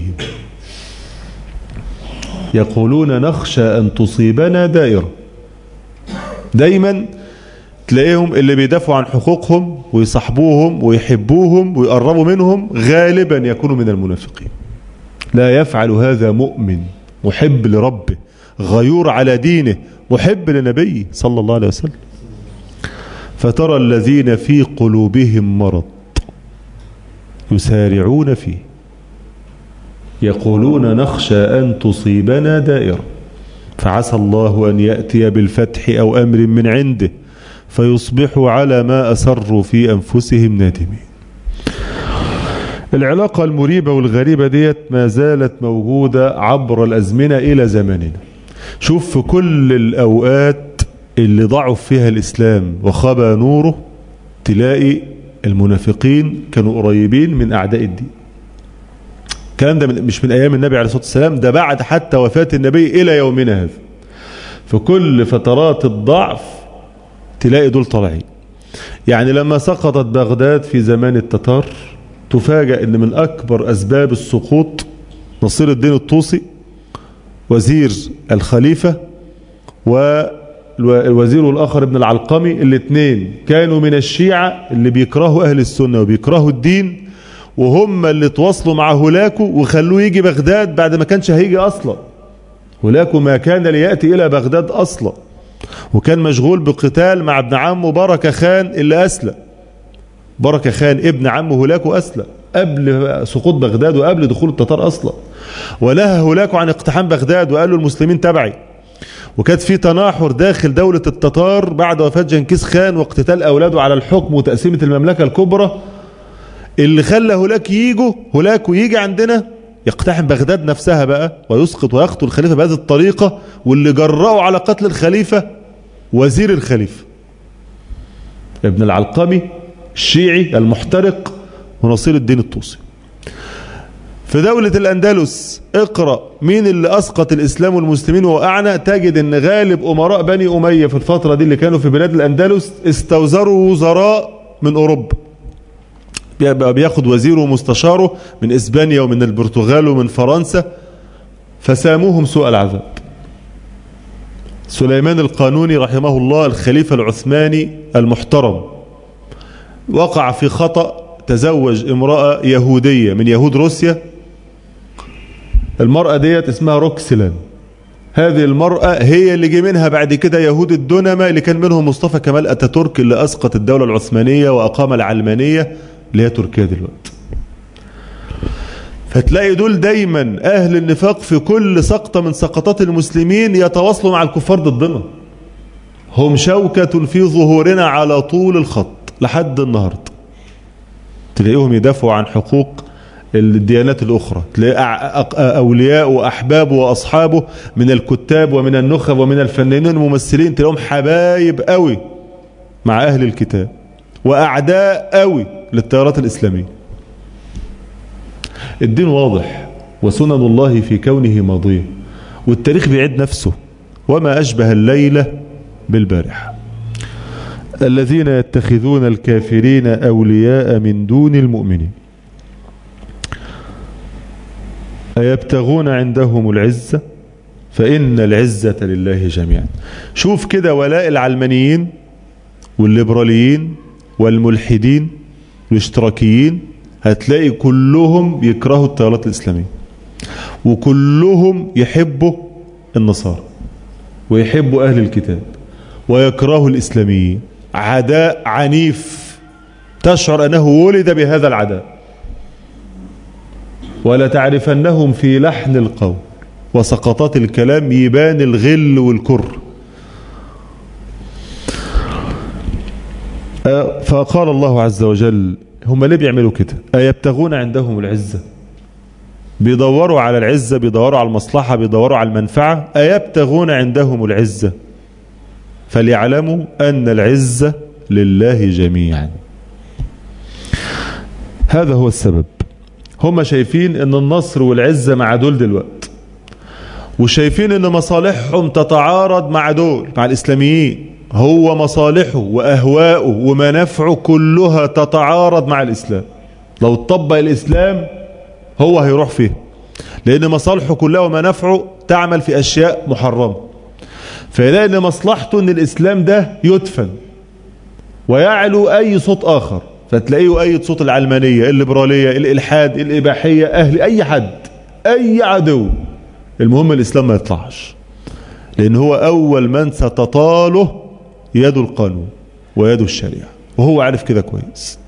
يقولون نخشى أن تصيبنا دائرة. دايما تلاقيهم اللي بيدافعوا عن حقوقهم ويصحبوهم ويحبوهم ويقربوا منهم غالبا يكونوا من المنافقين. لا يفعل هذا مؤمن محب لربه غيور على دينه محب لنبيه صلى الله عليه وسلم. فترى الذين في قلوبهم مرض يسارعون فيه يقولون نخشى أن تصيبنا دائرة فعسى الله أن يأتي بالفتح أو أمر من عنده فيصبحوا على ما أسروا في أنفسهم نادمين. العلاقة المريبة والغريبة ديت ما زالت موجودة عبر الأزمنة إلى زماننا. شوف في كل الأوقات اللي ضعف فيها الإسلام وخبى نوره تلاقي المنافقين كانوا قريبين من أعداء الدين. الكلام ده مش من أيام النبي عليه الصلاة والسلام، ده بعد حتى وفاة النبي إلى يومنا هذا. في كل فترات الضعف تلاقي دول طالعين. يعني لما سقطت بغداد في زمان التتار تفاجأ ان من اكبر اسباب السقوط نصير الدين الطوسي وزير الخليفة والوزير الاخر ابن العلقمي، الاثنين كانوا من الشيعة اللي بيكرهوا اهل السنة وبيكرهوا الدين، وهم اللي تواصلوا مع هولاكو وخلوه يجي بغداد بعد ما كانش هيجي اصلا. هولاكو ما كان ليأتي الى بغداد اصلا، وكان مشغول بقتال مع ابن عمه بركة خان اللي أسلم. بركة خان ابن عمه هولاكو أسلم قبل سقوط بغداد وقبل دخول التتار أصلا، ونهى هولاكو عن اقتحام بغداد وقال له المسلمين تبعي. وكانت في تناحر داخل دولة التتار بعد وفاة جنكيز خان واقتتال أولاده على الحكم وتقسيمة المملكة الكبرى، اللي خلى هولاكو ييجوا هولاكو يجي عندنا يقتحم بغداد نفسها بقى ويسقط ويقتل الخليفة بهذه الطريقة، واللي جرأوا على قتل الخليفة وزير الخليفة ابن العلقمي الشيعي المحترق ونصير الدين الطوسي. في دولة الأندلس اقرأ مين اللي أسقط الإسلام والمسلمين ووقعنا، تجد ان غالب أمراء بني أمية في الفترة دي اللي كانوا في بلاد الأندلس استوزروا وزراء من أوروبا، بياخد وزيره ومستشاره من إسبانيا ومن البرتغال ومن فرنسا، فساموهم سوء العذاب. سليمان القانوني رحمه الله الخليفة العثماني المحترم وقع في خطأ، تزوج امرأة يهودية من يهود روسيا. المرأة ديت اسمها روكسلان. هذه المرأة هي اللي جه منها بعد كده يهود الدنمة اللي كان منهم مصطفى كمال أتاتورك اللي أسقط الدولة العثمانية وأقام العلمانية اللي هي تركيا دلوقتي. فتلاقي دول دايما أهل النفاق في كل سقطة من سقطات المسلمين يتواصلوا مع الكفار ضدنا. هم شوكة في ظهورنا على طول الخط لحد النهاردة. تلاقيهم يدافعوا عن حقوق الديانات الأخرى، تلاقي أولياء وأحباب وأصحابه من الكتاب ومن النخب ومن الفنانين والممثلين تلاقيهم حبايب قوي مع أهل الكتاب وأعداء قوي للتيارات الإسلامية. الدين واضح وسنن الله في كونه ماضية، والتاريخ بيعيد نفسه، وما أشبه الليلة بالبارحة. الذين يتخذون الكافرين أولياء من دون المؤمنين أيبتغون عندهم العزة فإن العزة لله جميعا. شوف كده ولاء العلمانيين والليبراليين والملحدين والاشتراكيين، هتلاقي كلهم يكرهوا التيارات الإسلامية، وكلهم يحبوا النصارى ويحبوا أهل الكتاب ويكرهوا الإسلاميين. عداء عنيف تشعر أنه ولد بهذا العداء. ولا تعرفنهم في لحن القول وسقطات الكلام يبان الغل والكر. فقال الله عز وجل: هم ليه بيعملوا كده؟ أيبتغون عندهم العزة؟ بيدوروا على العزة، بيدوروا على المصلحة، بيدوروا على المنفعة. أيبتغون عندهم العزة؟ فليعلموا أن العزة لله جميعا. هذا هو السبب. هم شايفين أن النصر والعزة مع دول دلوقتي، وشايفين أن مصالحهم تتعارض مع دول، مع الإسلاميين. هو مصالحه وأهواءه ومنافعه كلها تتعارض مع الإسلام. لو طبق الإسلام هو هيروح فيه، لأن مصالحه كلها ومنافعه تعمل في أشياء محرمة. فيلاقي أن مصلحته أن الإسلام ده يدفن ويعلو أي صوت آخر، فتلاقيه أي صوت العلمانية، الليبرالية، الإلحاد، الإباحية، أهل أي حد، أي عدو، المهم الإسلام ما يطلعش، لأن هو أول من ستطاله يد القانون ويد الشريعة، وهو عارف كده كويس.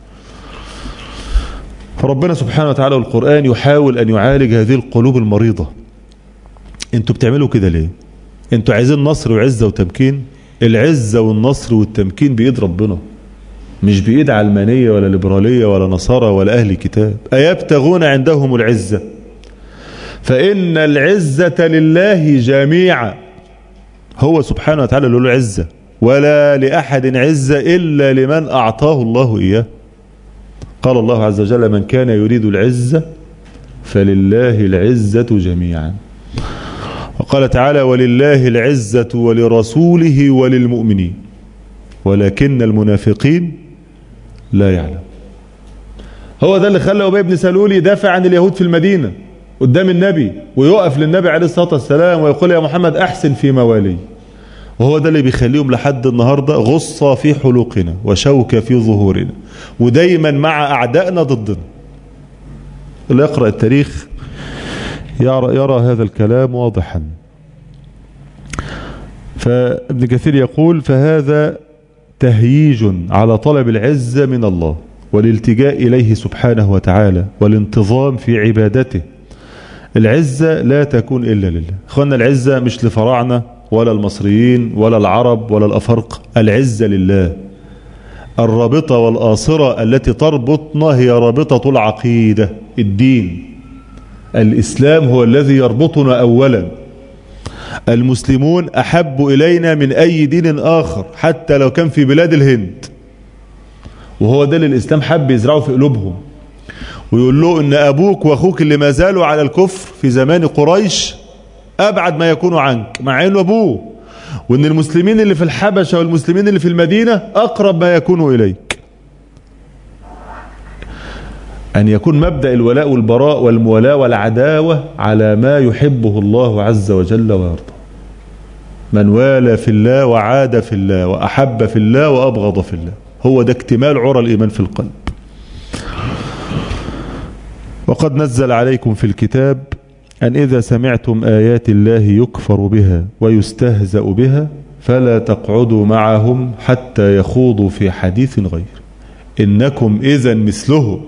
فربنا سبحانه وتعالى والقرآن يحاول أن يعالج هذه القلوب المريضة. انتوا بتعملوا كده ليه؟ انتوا عايزين نصر وعزة وتمكين؟ العزة والنصر والتمكين بإيد ربنا، مش بإيد علمانية ولا ليبرالية ولا نصارى ولا أهل كتاب. أيبتغون عندهم العزة؟ فإن العزة لله جميعا. هو سبحانه وتعالى له العزة، ولا لأحد عزة إلا لمن أعطاه الله إياه. قال الله عز وجل: من كان يريد العزة فلله العزة جميعا. وقال تعالى: ولله العزة ولرسوله وللمؤمنين ولكن المنافقين لا يعلم. هو ده اللي خلى أبي بن سلول يدافع عن اليهود في المدينة قدام النبي، ويقف للنبي عليه الصلاة والسلام ويقول: يا محمد أحسن في موالي. وهو ده اللي بيخليهم لحد النهاردة غصة في حلوقنا وشوكة في ظهورنا، ودايما مع أعدائنا ضدنا. اللي يقرأ التاريخ يرى, يرى هذا الكلام واضحا. فابن كثير يقول: فهذا تهييج على طلب العزة من الله والالتجاء إليه سبحانه وتعالى والانتظام في عبادته. العزة لا تكون إلا لله. أخوانا، العزة مش لفراعنة ولا المصريين ولا العرب ولا الأفارقة، العزة لله. الرابطة والآصرة التي تربطنا هي رابطة العقيدة، الدين. الإسلام هو الذي يربطنا أولا. المسلمون أحب إلينا من أي دين آخر حتى لو كان في بلاد الهند، وهو ده اللي الإسلام حب يزرعه في قلوبهم، ويقول له إن أبوك وأخوك اللي ما زالوا على الكفر في زمان قريش أبعد ما يكونوا عنك، مع إنه أبوه، وإن المسلمين اللي في الحبشة والمسلمين اللي في المدينة أقرب ما يكونوا إليك. أن يكون مبدأ الولاء والبراء والموالاة والعداوة على ما يحبه الله عز وجل ويرضى. من والى في الله وعاد في الله وأحب في الله وأبغض في الله، هو ده اكتمال عرى الإيمان في القلب. وقد نزل عليكم في الكتاب أن إذا سمعتم آيات الله يكفر بها ويستهزأ بها فلا تقعدوا معهم حتى يخوضوا في حديث غير إنكم إذا مثلهم.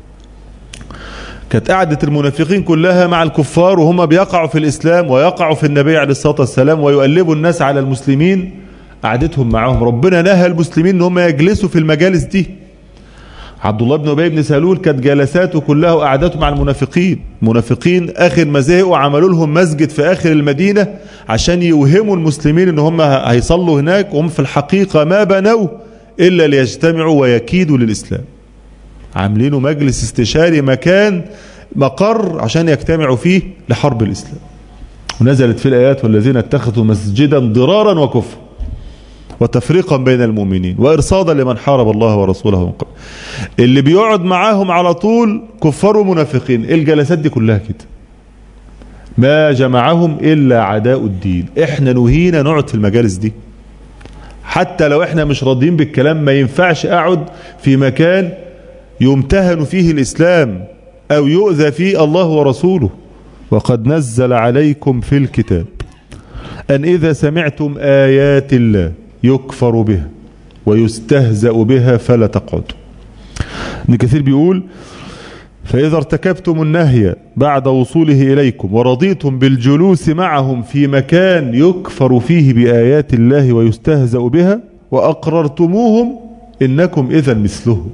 كانت قعدة المنافقين كلها مع الكفار وهم بيقعوا في الإسلام ويقعوا في النبي عليه الصلاة والسلام ويقلبوا الناس على المسلمين، قعدتهم معهم ربنا نهى المسلمين ان هم يجلسوا في المجالس دي. عبد الله بن أبي بن سلول كانت جلساته كلها وقعدته مع المنافقين. المنافقين آخر ما زهقوا عملوا لهم مسجد في آخر المدينة عشان يوهموا المسلمين ان هم هيصلوا هناك، وهم في الحقيقة ما بنوا إلا ليجتمعوا ويكيدوا للإسلام. عاملينه مجلس استشاري، مكان مقر عشان يجتمعوا فيه لحرب الإسلام. ونزلت في الآيات: والذين اتخذوا مسجدا ضرارا وكفرا وتفريقا بين المؤمنين وإرصادا لمن حارب الله ورسوله من قبل. اللي بيقعد معاهم على طول كفار ومنافقين. الجلسات دي كلها كده ما جمعهم إلا عداء الدين. احنا نهينا نقعد في المجالس دي، حتى لو احنا مش راضيين بالكلام. ما ينفعش اقعد في مكان يمتهن فيه الإسلام أو يؤذى فيه الله ورسوله. وقد نزل عليكم في الكتاب أن إذا سمعتم آيات الله يكفر بها ويستهزأ بها فلا تقعدوا. ابن كثير بيقول: فإذا ارتكبتم النهي بعد وصوله إليكم ورضيتم بالجلوس معهم في مكان يكفر فيه بآيات الله ويستهزأ بها وأقررتموهم إنكم إذن مثلهم.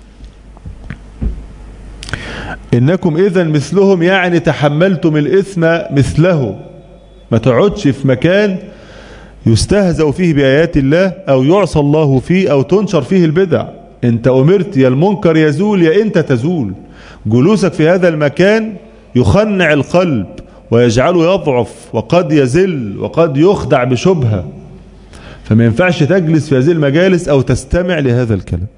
إنكم إذن مثلهم يعني تحملتم الإثم مثله. ما تقعدش في مكان يستهزأ فيه بآيات الله أو يعصى الله فيه أو تنشر فيه البدع. أنت أمرت يا المنكر يزول يا أنت تزول. جلوسك في هذا المكان يخنع القلب ويجعله يضعف وقد يزل وقد يخدع بشبهة. فما ينفعش تجلس في هذه المجالس أو تستمع لهذا الكلام.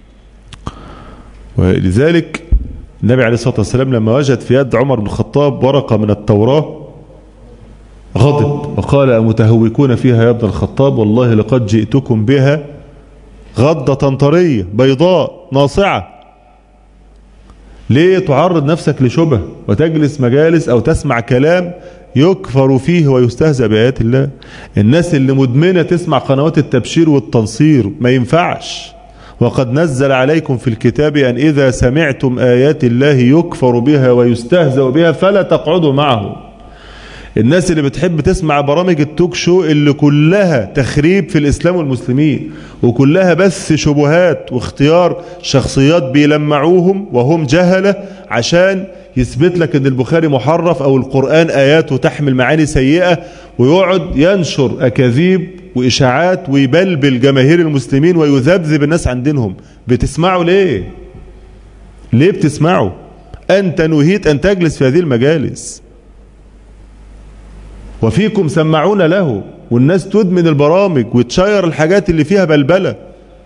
ولذلك النبي عليه الصلاة والسلام لما وجد في يد عمر بن الخطاب ورقة من التوراة غضب وقال: أمتهوكون فيها يا ابن الخطاب؟ والله لقد جئتكم بها غضة طرية بيضاء ناصعة. ليه تعرض نفسك لشبه وتجلس مجالس أو تسمع كلام يكفر فيه ويستهزأ بآيات الله؟ الناس اللي مدمنة تسمع قنوات التبشير والتنصير ما ينفعش. وقد نزل عليكم في الكتاب أن إذا سمعتم آيات الله يكفر بها ويستهزأ بها فلا تقعدوا معه. الناس اللي بتحب تسمع برامج التوك شو اللي كلها تخريب في الإسلام والمسلمين وكلها بث شبهات واختيار شخصيات بيلمعوهم وهم جهلة عشان يثبت لك ان البخاري محرف او القرآن آياته تحمل معاني سيئة، ويقعد ينشر أكاذيب وإشاعات ويبلبل جماهير المسلمين ويذبذب الناس عن دينهم. بتسمعوا ليه؟ ليه بتسمعوا؟ أنت نهيت أن تجلس في هذه المجالس وفيكم سمعون له، والناس تدمن البرامج وتشير الحاجات اللي فيها بلبلة.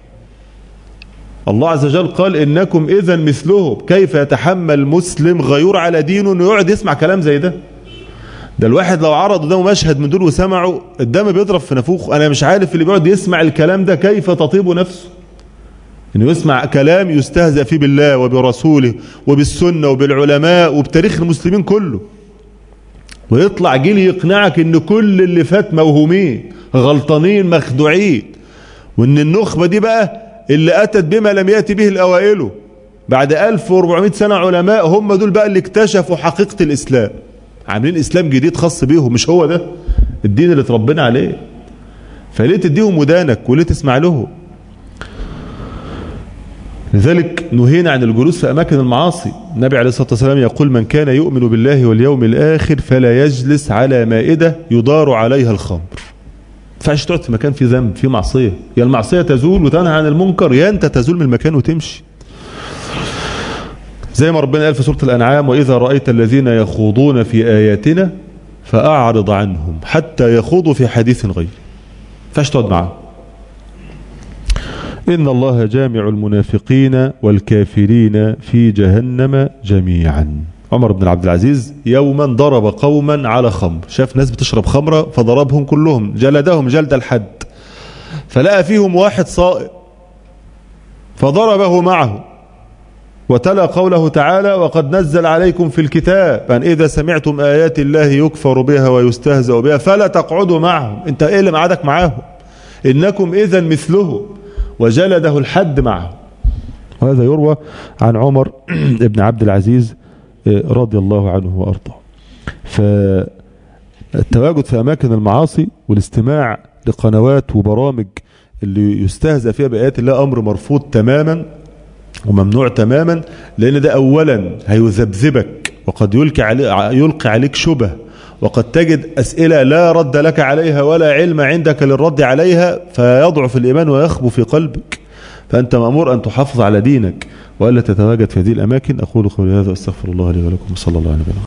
الله عز وجل قال: إنكم إذن مثلهم. كيف يتحمل مسلم غيور على دينه انه يقعد يسمع كلام زي ده؟ ده الواحد لو عرض قدامه مشهد من دول وسمعه الدم بيضرب في نافوخه. انا مش عارف اللي بيقعد يسمع الكلام ده كيف تطيب نفسه انه يسمع كلام يستهزأ فيه بالله وبرسوله وبالسنة وبالعلماء وبتاريخ المسلمين كله، ويطلع جيل يقنعك ان كل اللي فات موهومين غلطانين مخدوعين، وان النخبة دي بقى اللي اتت بما لم يأتي به الاوائل بعد ألف وأربعمائة سنة علماء، هم دول بقى اللي اكتشفوا حقيقة الاسلام، عاملين اسلام جديد خاص بيهم. مش هو ده الدين اللي تربينا عليه؟ فليه تديهم ودانك وليه تسمع له؟ لذلك نهينا عن الجلوس في أماكن المعاصي. النبي عليه الصلاة والسلام يقول: من كان يؤمن بالله واليوم الآخر فلا يجلس على مائدة يدار عليها الخمر. ما ينفعش تقعد في مكان فيه ذنب فيه معصية. يا المعصية تزول وتنهى عن المنكر، يا أنت تزول من المكان وتمشي. زي ما ربنا قال في سورة الأنعام: وإذا رأيت الذين يخوضون في آياتنا فأعرض عنهم حتى يخوضوا في حديث غير. ما ينفعش تقعد معاهم. إن الله جامع المنافقين والكافرين في جهنم جميعا. عمر بن عبد العزيز يوما ضرب قوما على خمر، شاف ناس بتشرب خمرة فضربهم كلهم، جلدهم جلد الحد، فلقى فيهم واحد صائم فضربه معه، وتلا قوله تعالى: وقد نزل عليكم في الكتاب أن إذا سمعتم آيات الله يكفر بها ويستهزأ بها فلا تقعدوا معهم. انت ايه اللي معادك معاهم؟ إنكم إذن مثلهم، وجلده الحد معه. وهذا يروى عن عمر بن عبد العزيز رضي الله عنه وأرضاه. فالتواجد في أماكن المعاصي والاستماع لقنوات وبرامج اللي يستهزأ فيها بآيات الله أمر مرفوض تماما وممنوع تماما، لأن ده أولا هيذبذبك وقد يلقي عليك, يلقي عليك شبه، وقد تجد أسئلة لا رد لك عليها ولا علم عندك للرد عليها، فيضعف الإيمان ويخبو في قلبك. فأنت مأمور أن تحافظ على دينك وألا تتواجد في هذه الأماكن. أقول قولي هذا أستغفر الله لي ولكم، صلى الله عليه وسلم.